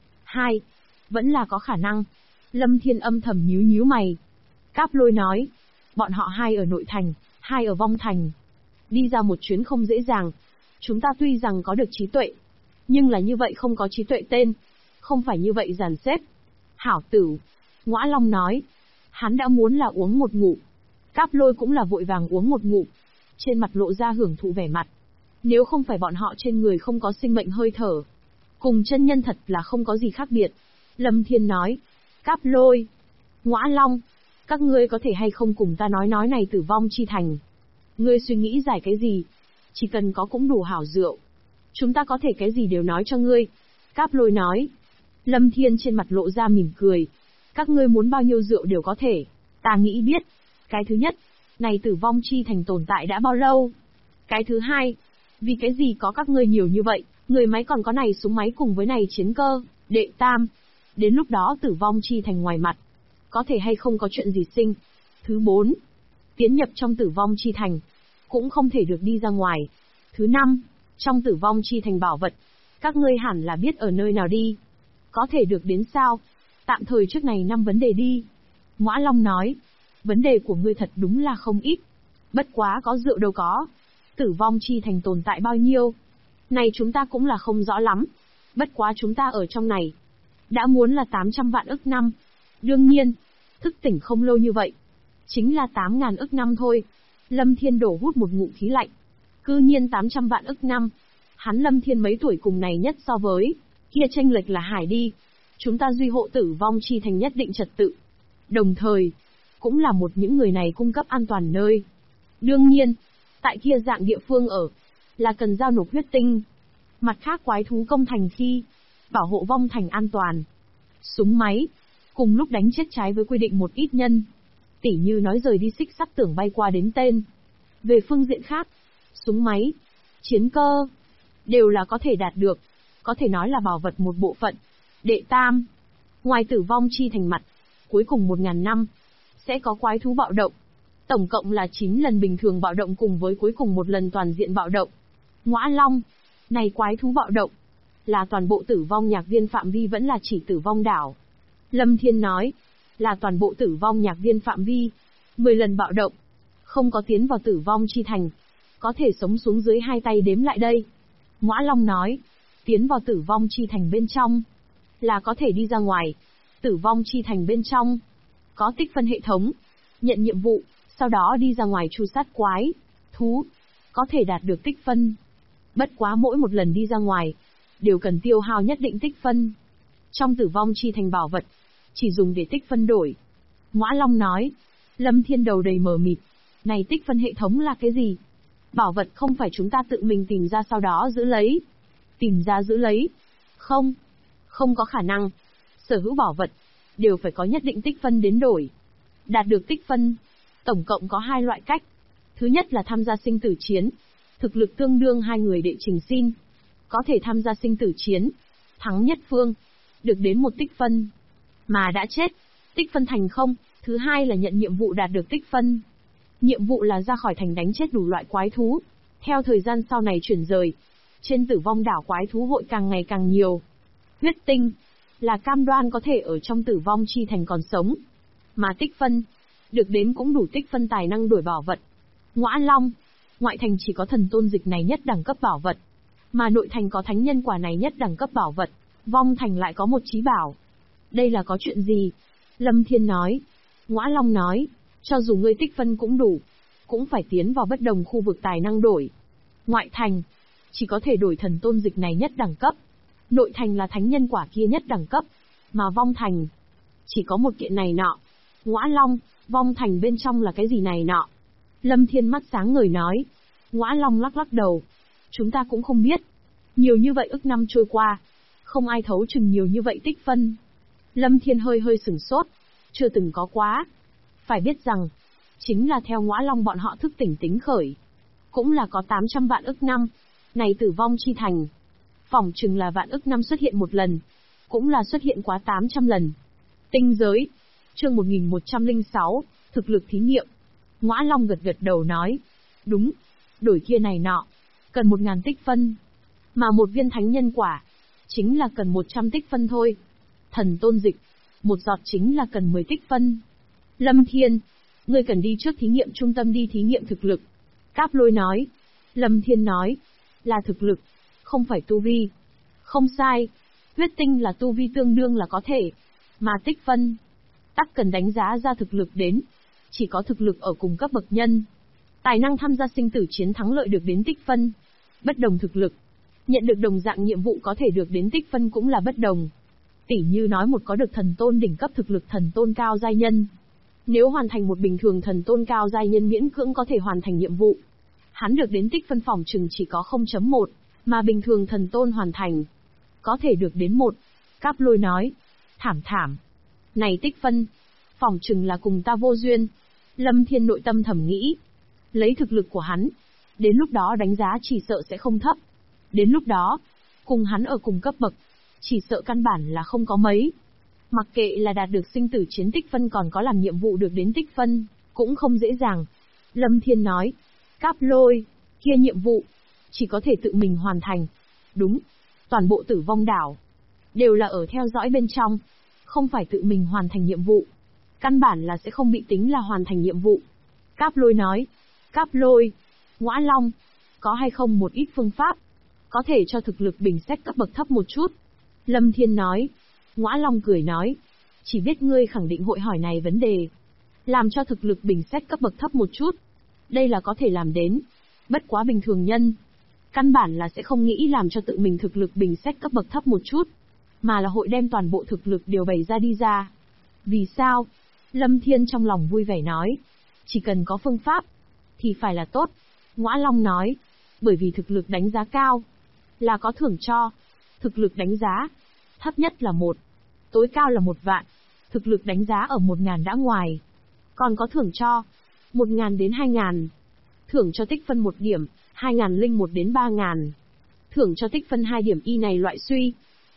2. Vẫn là có khả năng. Lâm Thiên âm thầm nhíu nhíu mày. Cáp Lôi nói. Bọn họ 2 ở nội thành, 2 ở vong thành. Đi ra một chuyến không dễ dàng. Chúng ta tuy rằng có được trí tuệ, nhưng là như vậy không có trí tuệ tên. Không phải như vậy dàn xếp. Hảo tử. Ngõa Long nói. Hắn đã muốn là uống một ngụm. Cáp Lôi cũng là vội vàng uống một ngụm. Trên mặt lộ ra hưởng thụ vẻ mặt. Nếu không phải bọn họ trên người không có sinh mệnh hơi thở, cùng chân nhân thật là không có gì khác biệt. Lâm Thiên nói. Cáp Lôi, Ngõa Long, các ngươi có thể hay không cùng ta nói này tử vong chi thành. Ngươi suy nghĩ giải cái gì? Chỉ cần có cũng đủ hảo rượu. Chúng ta có thể cái gì đều nói cho ngươi. Cáp Lôi nói. Lâm Thiên trên mặt lộ ra mỉm cười. Các ngươi muốn bao nhiêu rượu đều có thể. Ta nghĩ biết. Cái thứ nhất, này tử vong chi thành tồn tại đã bao lâu? Cái thứ hai, vì cái gì có các ngươi nhiều như vậy, người máy còn có này súng máy cùng với này chiến cơ. Đệ tam, đến lúc đó tử vong chi thành ngoài mặt, có thể hay không có chuyện gì sinh. Thứ 4, tiến nhập trong tử vong chi thành, cũng không thể được đi ra ngoài. Thứ 5, trong tử vong chi thành bảo vật, các ngươi hẳn là biết ở nơi nào đi. Có thể được đến sao? Tạm thời trước này 5 vấn đề đi. Ngõa Long nói, vấn đề của ngươi thật đúng là không ít. Bất quá có rượu đâu có. Tử vong chi thành tồn tại bao nhiêu? Này chúng ta cũng là không rõ lắm. Bất quá chúng ta ở trong này, đã muốn là 800 vạn ức năm. Đương nhiên, thức tỉnh không lâu như vậy. Chính là 8.000 ức năm thôi. Lâm Thiên đổ hút một ngụm khí lạnh. Cư nhiên 800 vạn ức năm. Hắn Lâm Thiên mấy tuổi cùng này nhất so với kia chênh lệch là hải đi. Chúng ta duy hộ tử vong chi thành nhất định trật tự. Đồng thời, cũng là một những người này cung cấp an toàn nơi. Đương nhiên, tại kia dạng địa phương ở, là cần giao nộp huyết tinh. Mặt khác quái thú công thành khi, bảo hộ vong thành an toàn. Súng máy, cùng lúc đánh chết trái với quy định một ít nhân. Tỉ như nói rời đi xích sắt tưởng bay qua đến tên. Về phương diện khác, súng máy, chiến cơ, đều là có thể đạt được, có thể nói là bảo vật một bộ phận. Đệ tam, ngoài tử vong chi thành mặt, cuối cùng 1000 năm, sẽ có quái thú bạo động. Tổng cộng là 9 lần bình thường bạo động cùng với cuối cùng một lần toàn diện bạo động. Ngõa Long, này quái thú bạo động, là toàn bộ tử vong nhạc viên phạm vi vẫn là chỉ tử vong đảo? Lâm Thiên nói, là toàn bộ tử vong nhạc viên phạm vi, 10 lần bạo động, không có tiến vào tử vong chi thành, có thể sống xuống dưới 2 tay đếm lại đây. Ngõa Long nói, tiến vào tử vong chi thành bên trong, là có thể đi ra ngoài. Tử vong chi thành bên trong, có tích phân hệ thống, nhận nhiệm vụ, sau đó đi ra ngoài tru sát quái, thú, có thể đạt được tích phân. Bất quá mỗi một lần đi ra ngoài, đều cần tiêu hao nhất định tích phân. Trong tử vong chi thành bảo vật, chỉ dùng để tích phân đổi. Ngõa Long nói, Lâm Thiên đầu đầy mờ mịt. Này tích phân hệ thống là cái gì? Bảo vật không phải chúng ta tự mình tìm ra sau đó giữ lấy. Tìm ra giữ lấy? Không. Không có khả năng. Sở hữu bảo vật, đều phải có nhất định tích phân đến đổi. Đạt được tích phân, tổng cộng có 2 loại cách. Thứ nhất là tham gia sinh tử chiến. Thực lực tương đương 2 người đệ trình xin. Có thể tham gia sinh tử chiến. Thắng nhất phương. Được đến 1 tích phân. Mà đã chết. Tích phân thành không. Thứ hai là nhận nhiệm vụ đạt được tích phân. Nhiệm vụ là ra khỏi thành đánh chết đủ loại quái thú. Theo thời gian sau này chuyển rời. Trên tử vong đảo quái thú hội càng ngày càng nhiều. Huyết tinh. Là cam đoan có thể ở trong tử vong chi thành còn sống. Mà tích phân. Được đến cũng đủ tích phân tài năng đổi bảo vật. Ngõa Long. Ngoại thành chỉ có thần tôn dịch này nhất đẳng cấp bảo vật. Mà nội thành có thánh nhân quả này nhất đẳng cấp bảo vật. Vong thành lại có một chí bảo. Đây là có chuyện gì? Lâm Thiên nói. Ngõa Long nói. Cho dù ngươi tích phân cũng đủ. Cũng phải tiến vào bất đồng khu vực tài năng đổi. Ngoại thành. Chỉ có thể đổi thần tôn dịch này nhất đẳng cấp. Nội thành là thánh nhân quả kia nhất đẳng cấp. Mà vong thành. Chỉ có một kiện này nọ. Ngõa Long. Vong thành bên trong là cái gì này nọ? Lâm Thiên mắt sáng ngời nói. Ngõa Long lắc lắc đầu. Chúng ta cũng không biết. Nhiều như vậy ức năm trôi qua. Không ai thấu chừng nhiều như vậy tích phân. Lâm Thiên hơi sửng sốt. Chưa từng có quá. Phải biết rằng. Chính là theo Ngõa Long bọn họ thức tỉnh tính khởi. Cũng là có 800 vạn ức năm. Này tử vong chi thành. Phỏng chừng là vạn ức năm xuất hiện một lần. Cũng là xuất hiện quá 800 lần. Tinh giới. Chương 1106. Thực lực thí nghiệm. Ngõa Long gật đầu nói. Đúng. Đổi kia này nọ. Cần 1000 tích phân. Mà một viên thánh nhân quả. Chính là cần 100 tích phân thôi. Thần tôn dịch. Một giọt chính là cần 10 tích phân. Lâm Thiên. Ngươi cần đi trước thí nghiệm trung tâm đi thí nghiệm thực lực. Cáp Lôi nói. Lâm Thiên nói. Là thực lực. Không phải tu vi. Không sai. Huyết tinh là tu vi tương đương là có thể. Mà tích phân. Tắc cần đánh giá ra thực lực đến. Chỉ có thực lực ở cùng cấp bậc nhân. Tài năng tham gia sinh tử chiến thắng lợi được đến tích phân. Bất đồng thực lực. Nhận được đồng dạng nhiệm vụ có thể được đến tích phân cũng là bất đồng. Tỉ như nói một có được thần tôn đỉnh cấp thực lực thần tôn cao giai nhân. Nếu hoàn thành một bình thường thần tôn cao giai nhân miễn cưỡng có thể hoàn thành nhiệm vụ. Hắn được đến tích phân phỏng chừng chỉ có 0.1, mà bình thường thần tôn hoàn thành. Có thể được đến 1. Cáp Lôi nói. Thảm. Này tích phân. Phỏng chừng là cùng ta vô duyên. Lâm Thiên nội tâm thầm nghĩ. Lấy thực lực của hắn. Đến lúc đó đánh giá chỉ sợ sẽ không thấp. Đến lúc đó. Cùng hắn ở cùng cấp bậc. Chỉ sợ căn bản là không có mấy. Mặc kệ là đạt được sinh tử chiến tích phân còn có làm nhiệm vụ được đến tích phân. Cũng không dễ dàng. Lâm Thiên nói. Cáp Lôi. Kia nhiệm vụ. Chỉ có thể tự mình hoàn thành. Đúng. Toàn bộ tử vong đảo. Đều là ở theo dõi bên trong. Không phải tự mình hoàn thành nhiệm vụ. Căn bản là sẽ không bị tính là hoàn thành nhiệm vụ. Cáp Lôi nói. Cáp Lôi. Ngõa Long. Có hay không một ít phương pháp. Có thể cho thực lực bình xét cấp bậc thấp một chút. Lâm Thiên nói. Ngõa Long cười nói. Chỉ biết ngươi khẳng định hội hỏi này vấn đề. Làm cho thực lực bình xét cấp bậc thấp một chút. Đây là có thể làm đến. Bất quá bình thường nhân. Căn bản là sẽ không nghĩ làm cho tự mình thực lực bình xét cấp bậc thấp một chút. Mà là hội đem toàn bộ thực lực đều bày ra đi ra. Vì sao? Lâm Thiên trong lòng vui vẻ nói. Chỉ cần có phương pháp. Thì phải là tốt. Ngõa Long nói. Bởi vì thực lực đánh giá cao. Là có thưởng cho. Thực lực đánh giá. Thấp nhất là 1. Tối cao là 1 vạn. Thực lực đánh giá ở 1000 đã ngoài. Còn có thưởng cho. 1000 đến 2000. Thưởng cho tích phân 1 điểm. 2001 đến 3000. Thưởng cho tích phân 2 điểm y này loại suy.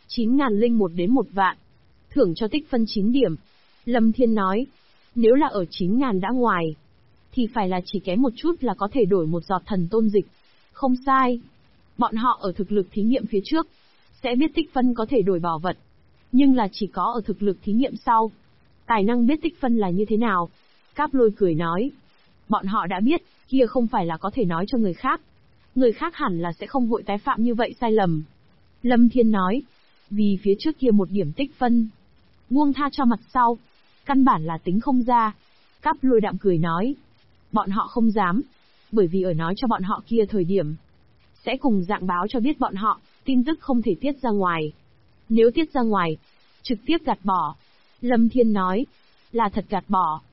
9001 đến 1 vạn. Thưởng cho tích phân 9 điểm. Lâm Thiên nói. Nếu là ở 9000 đã ngoài. Thì phải là chỉ kém một chút là có thể đổi một giọt thần tôn dịch. Không sai. Bọn họ ở thực lực thí nghiệm phía trước. Sẽ biết tích phân có thể đổi bảo vật. Nhưng là chỉ có ở thực lực thí nghiệm sau. Tài năng biết tích phân là như thế nào. Cáp Lôi cười nói. Bọn họ đã biết, kia không phải là có thể nói cho người khác. Người khác hẳn là sẽ không hội tái phạm như vậy sai lầm. Lâm Thiên nói. Vì phía trước kia 1 điểm tích phân. Buông tha cho mặt sau. Căn bản là tính không ra. Cáp Lôi đạm cười nói. Bọn họ không dám. Bởi vì ở nói cho bọn họ kia thời điểm. Sẽ cùng dạng báo cho biết bọn họ, tin tức không thể tiết ra ngoài. Nếu tiết ra ngoài, trực tiếp gạt bỏ. Lâm Thiên nói. Là thật gạt bỏ.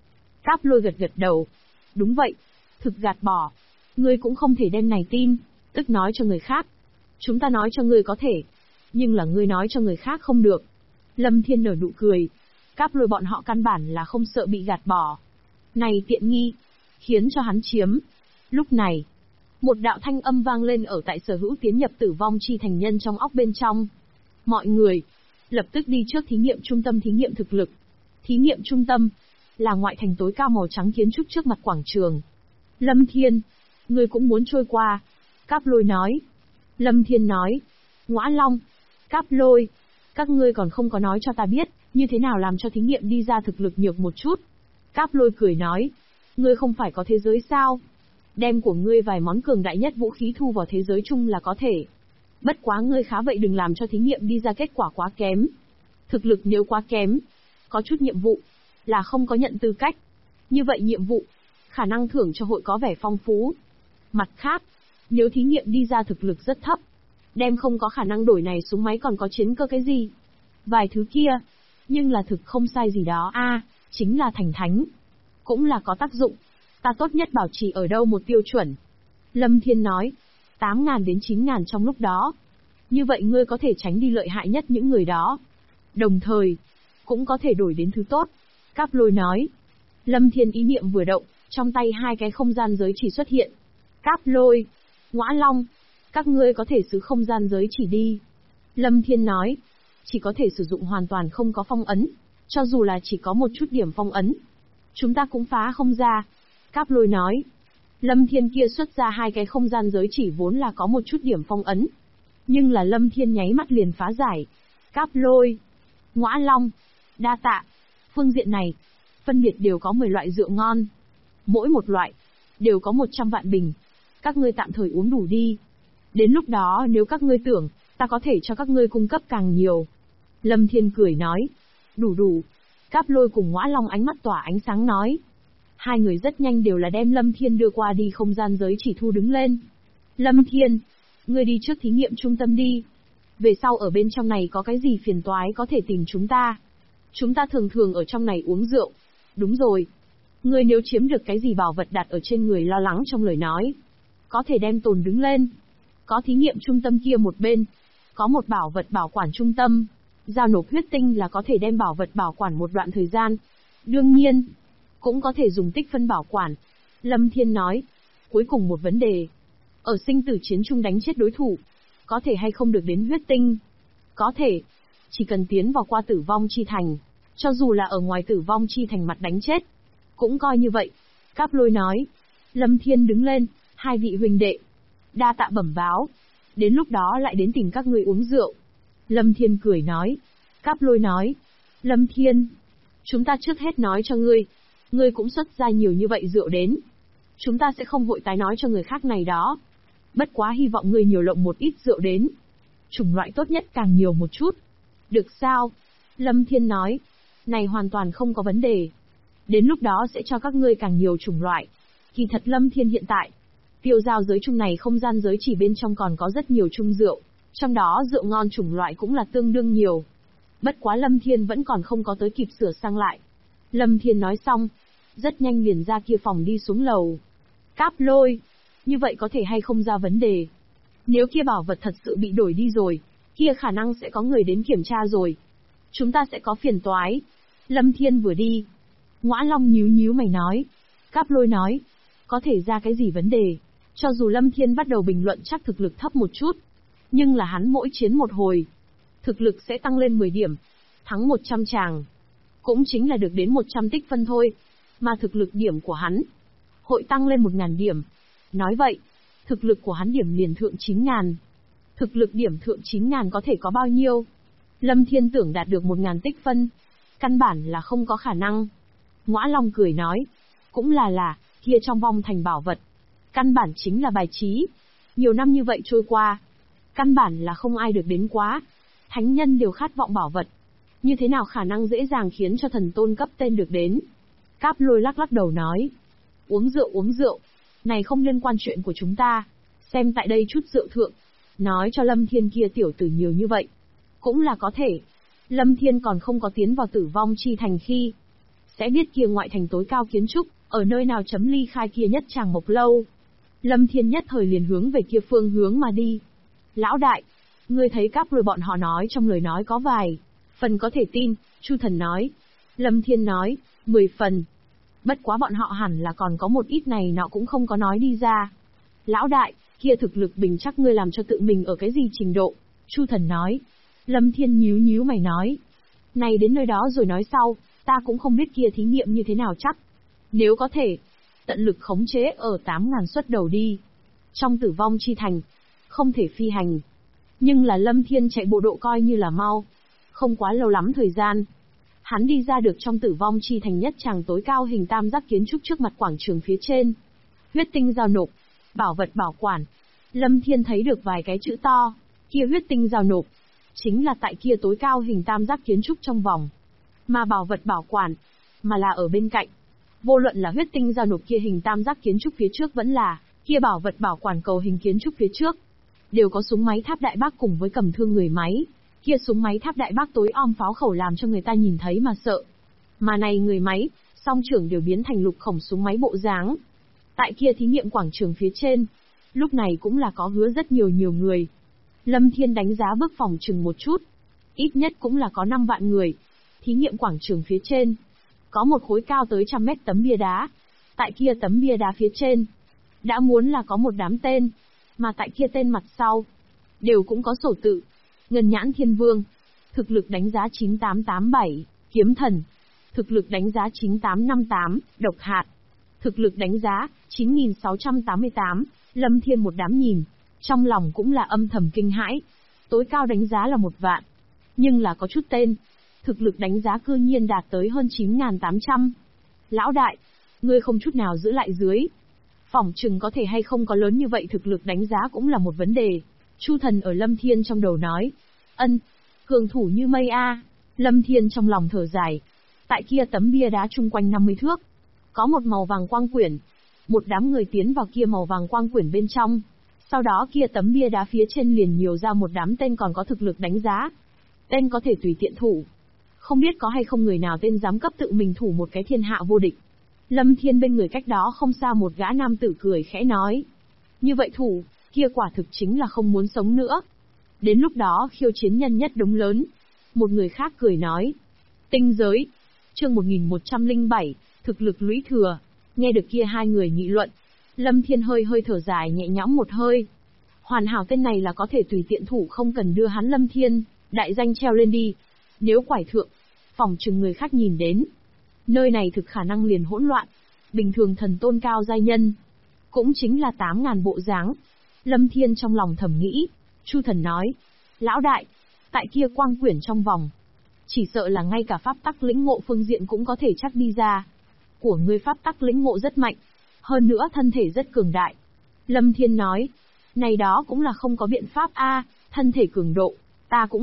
Cáp Lôi gật gật đầu. Đúng vậy, thực gạt bỏ. Ngươi cũng không thể đem này tin, tức nói cho người khác. Chúng ta nói cho ngươi có thể, nhưng là ngươi nói cho người khác không được. Lâm Thiên nở nụ cười. Cáp Lôi bọn họ căn bản là không sợ bị gạt bỏ. Này tiện nghi, khiến cho hắn chiếm. Lúc này, một đạo thanh âm vang lên ở tại Sở Hữu tiến nhập Tử Vong Chi Thành nhân trong óc bên trong. Mọi người, lập tức đi trước thí nghiệm trung tâm thí nghiệm thực lực. Thí nghiệm trung tâm, là ngoại thành tối cao màu trắng kiến trúc trước mặt quảng trường. Lâm Thiên, ngươi cũng muốn trôi qua. Cáp Lôi nói. Lâm Thiên nói. Ngõa Long, Cáp Lôi, các ngươi còn không có nói cho ta biết, như thế nào làm cho thí nghiệm đi ra thực lực nhược một chút. Cáp Lôi cười nói. Ngươi không phải có thế giới sao? Đem của ngươi vài món cường đại nhất vũ khí thu vào thế giới chung là có thể. Bất quá ngươi khá vậy đừng làm cho thí nghiệm đi ra kết quả quá kém. Thực lực nếu quá kém, có chút nhiệm vụ, là không có nhận tư cách. Như vậy nhiệm vụ, khả năng thưởng cho hội có vẻ phong phú. Mặt khác, nếu thí nghiệm đi ra thực lực rất thấp, đem không có khả năng đổi này súng máy còn có chiến cơ cái gì. Vài thứ kia, nhưng là thực không sai gì đó chính là thành thánh. Cũng là có tác dụng, ta tốt nhất bảo trì ở đâu một tiêu chuẩn. Lâm Thiên nói, 8.000 đến 9.000 trong lúc đó. Như vậy ngươi có thể tránh đi lợi hại nhất những người đó. Đồng thời, cũng có thể đổi đến thứ tốt. Cáp Lôi nói. Lâm Thiên ý niệm vừa động, trong tay hai cái không gian giới chỉ xuất hiện. Cáp Lôi, Ngõa Long, các ngươi có thể sử không gian giới chỉ đi. Lâm Thiên nói, chỉ có thể sử dụng hoàn toàn không có phong ấn, cho dù là chỉ có một chút điểm phong ấn. Chúng ta cũng phá không ra. Cáp Lôi nói. Lâm Thiên kia xuất ra hai cái không gian giới chỉ vốn là có một chút điểm phong ấn. Nhưng là Lâm Thiên nháy mắt liền phá giải. Cáp Lôi, Ngõa Long, đa tạ. Phương diện này, phân biệt đều có 10 loại rượu ngon. Mỗi một loại, đều có 100 vạn bình. Các ngươi tạm thời uống đủ đi. Đến lúc đó nếu các ngươi tưởng, ta có thể cho các ngươi cung cấp càng nhiều. Lâm Thiên cười nói. Đủ. Cáp Lôi cùng Ngõa Long ánh mắt tỏa ánh sáng nói. Hai người rất nhanh đều là đem Lâm Thiên đưa qua đi không gian giới chỉ thu đứng lên. Lâm Thiên, ngươi đi trước thí nghiệm trung tâm đi. Về sau ở bên trong này có cái gì phiền toái có thể tìm chúng ta. Chúng ta thường thường ở trong này uống rượu. Đúng rồi. Ngươi nếu chiếm được cái gì bảo vật đặt ở trên người lo lắng trong lời nói, có thể đem tồn đứng lên. Có thí nghiệm trung tâm kia một bên, có một bảo vật bảo quản trung tâm. Giao nộp huyết tinh là có thể đem bảo vật bảo quản một đoạn thời gian. Đương nhiên, cũng có thể dùng tích phân bảo quản. Lâm Thiên nói. Cuối cùng một vấn đề. Ở sinh tử chiến chung đánh chết đối thủ, có thể hay không được đến huyết tinh? Có thể. Chỉ cần tiến vào qua Tử Vong Chi Thành, cho dù là ở ngoài Tử Vong Chi Thành mặt đánh chết, cũng coi như vậy. Cáp Lôi nói. Lâm Thiên đứng lên. Hai vị huynh đệ, đa tạ bẩm báo. Đến lúc đó lại đến tìm các ngươi uống rượu. Lâm Thiên cười nói. Cáp Lôi nói. Lâm Thiên, chúng ta trước hết nói cho ngươi, ngươi cũng xuất ra nhiều như vậy rượu đến. Chúng ta sẽ không vội tái nói cho người khác này đó. Bất quá hy vọng ngươi nhiều lộng một ít rượu đến. Chủng loại tốt nhất càng nhiều một chút. Được sao? Lâm Thiên nói. Này hoàn toàn không có vấn đề. Đến lúc đó sẽ cho các ngươi càng nhiều chủng loại. Kỳ thật Lâm Thiên hiện tại, tiêu giao giới chung này không gian giới chỉ bên trong còn có rất nhiều chung rượu. Trong đó rượu ngon chủng loại cũng là tương đương nhiều. Bất quá Lâm Thiên vẫn còn không có tới kịp sửa sang lại. Lâm Thiên nói xong, rất nhanh liền ra kia phòng đi xuống lầu. Cáp Lôi, như vậy có thể hay không ra vấn đề. Nếu kia bảo vật thật sự bị đổi đi rồi, kia khả năng sẽ có người đến kiểm tra rồi. Chúng ta sẽ có phiền toái. Lâm Thiên vừa đi, Ngõa Long nhíu mày nói. Cáp Lôi nói, có thể ra cái gì vấn đề. Cho dù Lâm Thiên bắt đầu bình luận chắc thực lực thấp một chút, nhưng là hắn mỗi chiến một hồi, thực lực sẽ tăng lên 10 điểm, thắng 100 tràng. Cũng chính là được đến 100 tích phân thôi, mà thực lực điểm của hắn hội tăng lên 1.000 điểm. Nói vậy, thực lực của hắn điểm liền thượng 9.000. Thực lực điểm thượng 9.000 có thể có bao nhiêu? Lâm Thiên tưởng đạt được 1.000 tích phân, căn bản là không có khả năng. Ngõa Long cười nói, cũng là, kia trong vong thành bảo vật, căn bản chính là bài trí. Nhiều năm như vậy trôi qua, căn bản là không ai được đến quá. Thánh nhân đều khát vọng bảo vật, như thế nào khả năng dễ dàng khiến cho thần tôn cấp tên được đến. Cáp Lôi lắc đầu nói, uống rượu, này không liên quan chuyện của chúng ta. Xem tại đây chút rượu thượng, nói cho Lâm Thiên kia tiểu tử nhiều như vậy, cũng là có thể. Lâm Thiên còn không có tiến vào Tử Vong Chi Thành khi, sẽ biết kia ngoại thành tối cao kiến trúc, ở nơi nào chấm ly khai kia nhất tràng mộc lâu. Lâm Thiên nhất thời liền hướng về kia phương hướng mà đi. Lão đại, ngươi thấy cáp rồi bọn họ nói trong lời nói có vài phần có thể tin, Chu Thần nói. Lâm Thiên nói, 10 phần. Bất quá bọn họ hẳn là còn có một ít này nọ cũng không có nói đi ra. Lão đại, kia thực lực bình chắc ngươi làm cho tự mình ở cái gì trình độ, Chu Thần nói. Lâm Thiên nhíu nhíu mày nói. Này đến nơi đó rồi nói sau, ta cũng không biết kia thí nghiệm như thế nào chắc. Nếu có thể, tận lực khống chế ở 8.000 suất đầu đi. Trong tử vong chi thành, không thể phi hành. Nhưng là Lâm Thiên chạy bộ độ coi như là mau. Không quá lâu lắm thời gian. Hắn đi ra được trong tử vong chi thành nhất tràng tối cao hình tam giác kiến trúc trước mặt quảng trường phía trên. Huyết tinh giao nộp, bảo vật bảo quản. Lâm Thiên thấy được vài cái chữ to, kia huyết tinh giao nộp. Chính là tại kia tối cao hình tam giác kiến trúc trong vòng. Mà bảo vật bảo quản, mà là ở bên cạnh. Vô luận là huyết tinh giao nộp kia hình tam giác kiến trúc phía trước vẫn là kia bảo vật bảo quản cầu hình kiến trúc phía trước. Đều có súng máy tháp đại bác cùng với cầm thương người máy. Kia súng máy tháp đại bác tối om pháo khẩu làm cho người ta nhìn thấy mà sợ. Mà này người máy, song trưởng đều biến thành lục khổng súng máy bộ dáng. Tại kia thí nghiệm quảng trường phía trên, lúc này cũng là có hứa rất nhiều người. Lâm Thiên đánh giá bước phòng chừng một chút. Ít nhất cũng là có 5 vạn người. Thí nghiệm quảng trường phía trên, có một khối cao tới 100 mét tấm bia đá. Tại kia tấm bia đá phía trên, đã muốn là có một đám tên. Mà tại kia tên mặt sau, đều cũng có sổ tự. Ngân nhãn thiên vương, thực lực đánh giá 9887, kiếm thần, thực lực đánh giá 9858, độc hạt, thực lực đánh giá 9688, Lâm Thiên một đám nhìn, trong lòng cũng là âm thầm kinh hãi. Tối cao đánh giá là 1 vạn, nhưng là có chút tên, thực lực đánh giá cư nhiên đạt tới hơn 9800. Lão đại, ngươi không chút nào giữ lại dưới. Phỏng chừng có thể hay không có lớn như vậy thực lực đánh giá cũng là một vấn đề. Chu Thần ở Lâm Thiên trong đầu nói. Cường thủ như mây a. Lâm Thiên trong lòng thở dài. Tại kia tấm bia đá chung quanh 50 thước. Có một màu vàng quang quyển. Một đám người tiến vào kia màu vàng quang quyển bên trong. Sau đó kia tấm bia đá phía trên liền nhiều ra một đám tên còn có thực lực đánh giá. Tên có thể tùy tiện thủ. Không biết có hay không người nào tên dám cấp tự mình thủ một cái thiên hạ vô địch. Lâm Thiên bên người cách đó không xa một gã nam tử cười khẽ nói. Như vậy thủ, kia quả thực chính là không muốn sống nữa. Đến lúc đó khiêu chiến nhân nhất đống lớn. Một người khác cười nói. Tinh giới. Chương 1107, thực lực lũy thừa. Nghe được kia hai người nghị luận. Lâm Thiên hơi thở dài nhẹ nhõm một hơi. Hoàn hảo tên này là có thể tùy tiện thủ không cần đưa hắn Lâm Thiên, đại danh treo lên đi. Nếu quải thượng, phòng chừng người khác nhìn đến. Nơi này thực khả năng liền hỗn loạn. Bình thường thần tôn cao giai nhân. Cũng chính là 8.000 bộ dáng. Lâm Thiên trong lòng thầm nghĩ. Chu Thần nói. Lão đại, tại kia quang quyển trong vòng. Chỉ sợ là ngay cả pháp tắc lĩnh ngộ phương diện cũng có thể chắc đi ra. Của ngươi pháp tắc lĩnh ngộ rất mạnh. Hơn nữa thân thể rất cường đại. Lâm Thiên nói. Này đó cũng là không có biện pháp a, thân thể cường độ. Ta cũng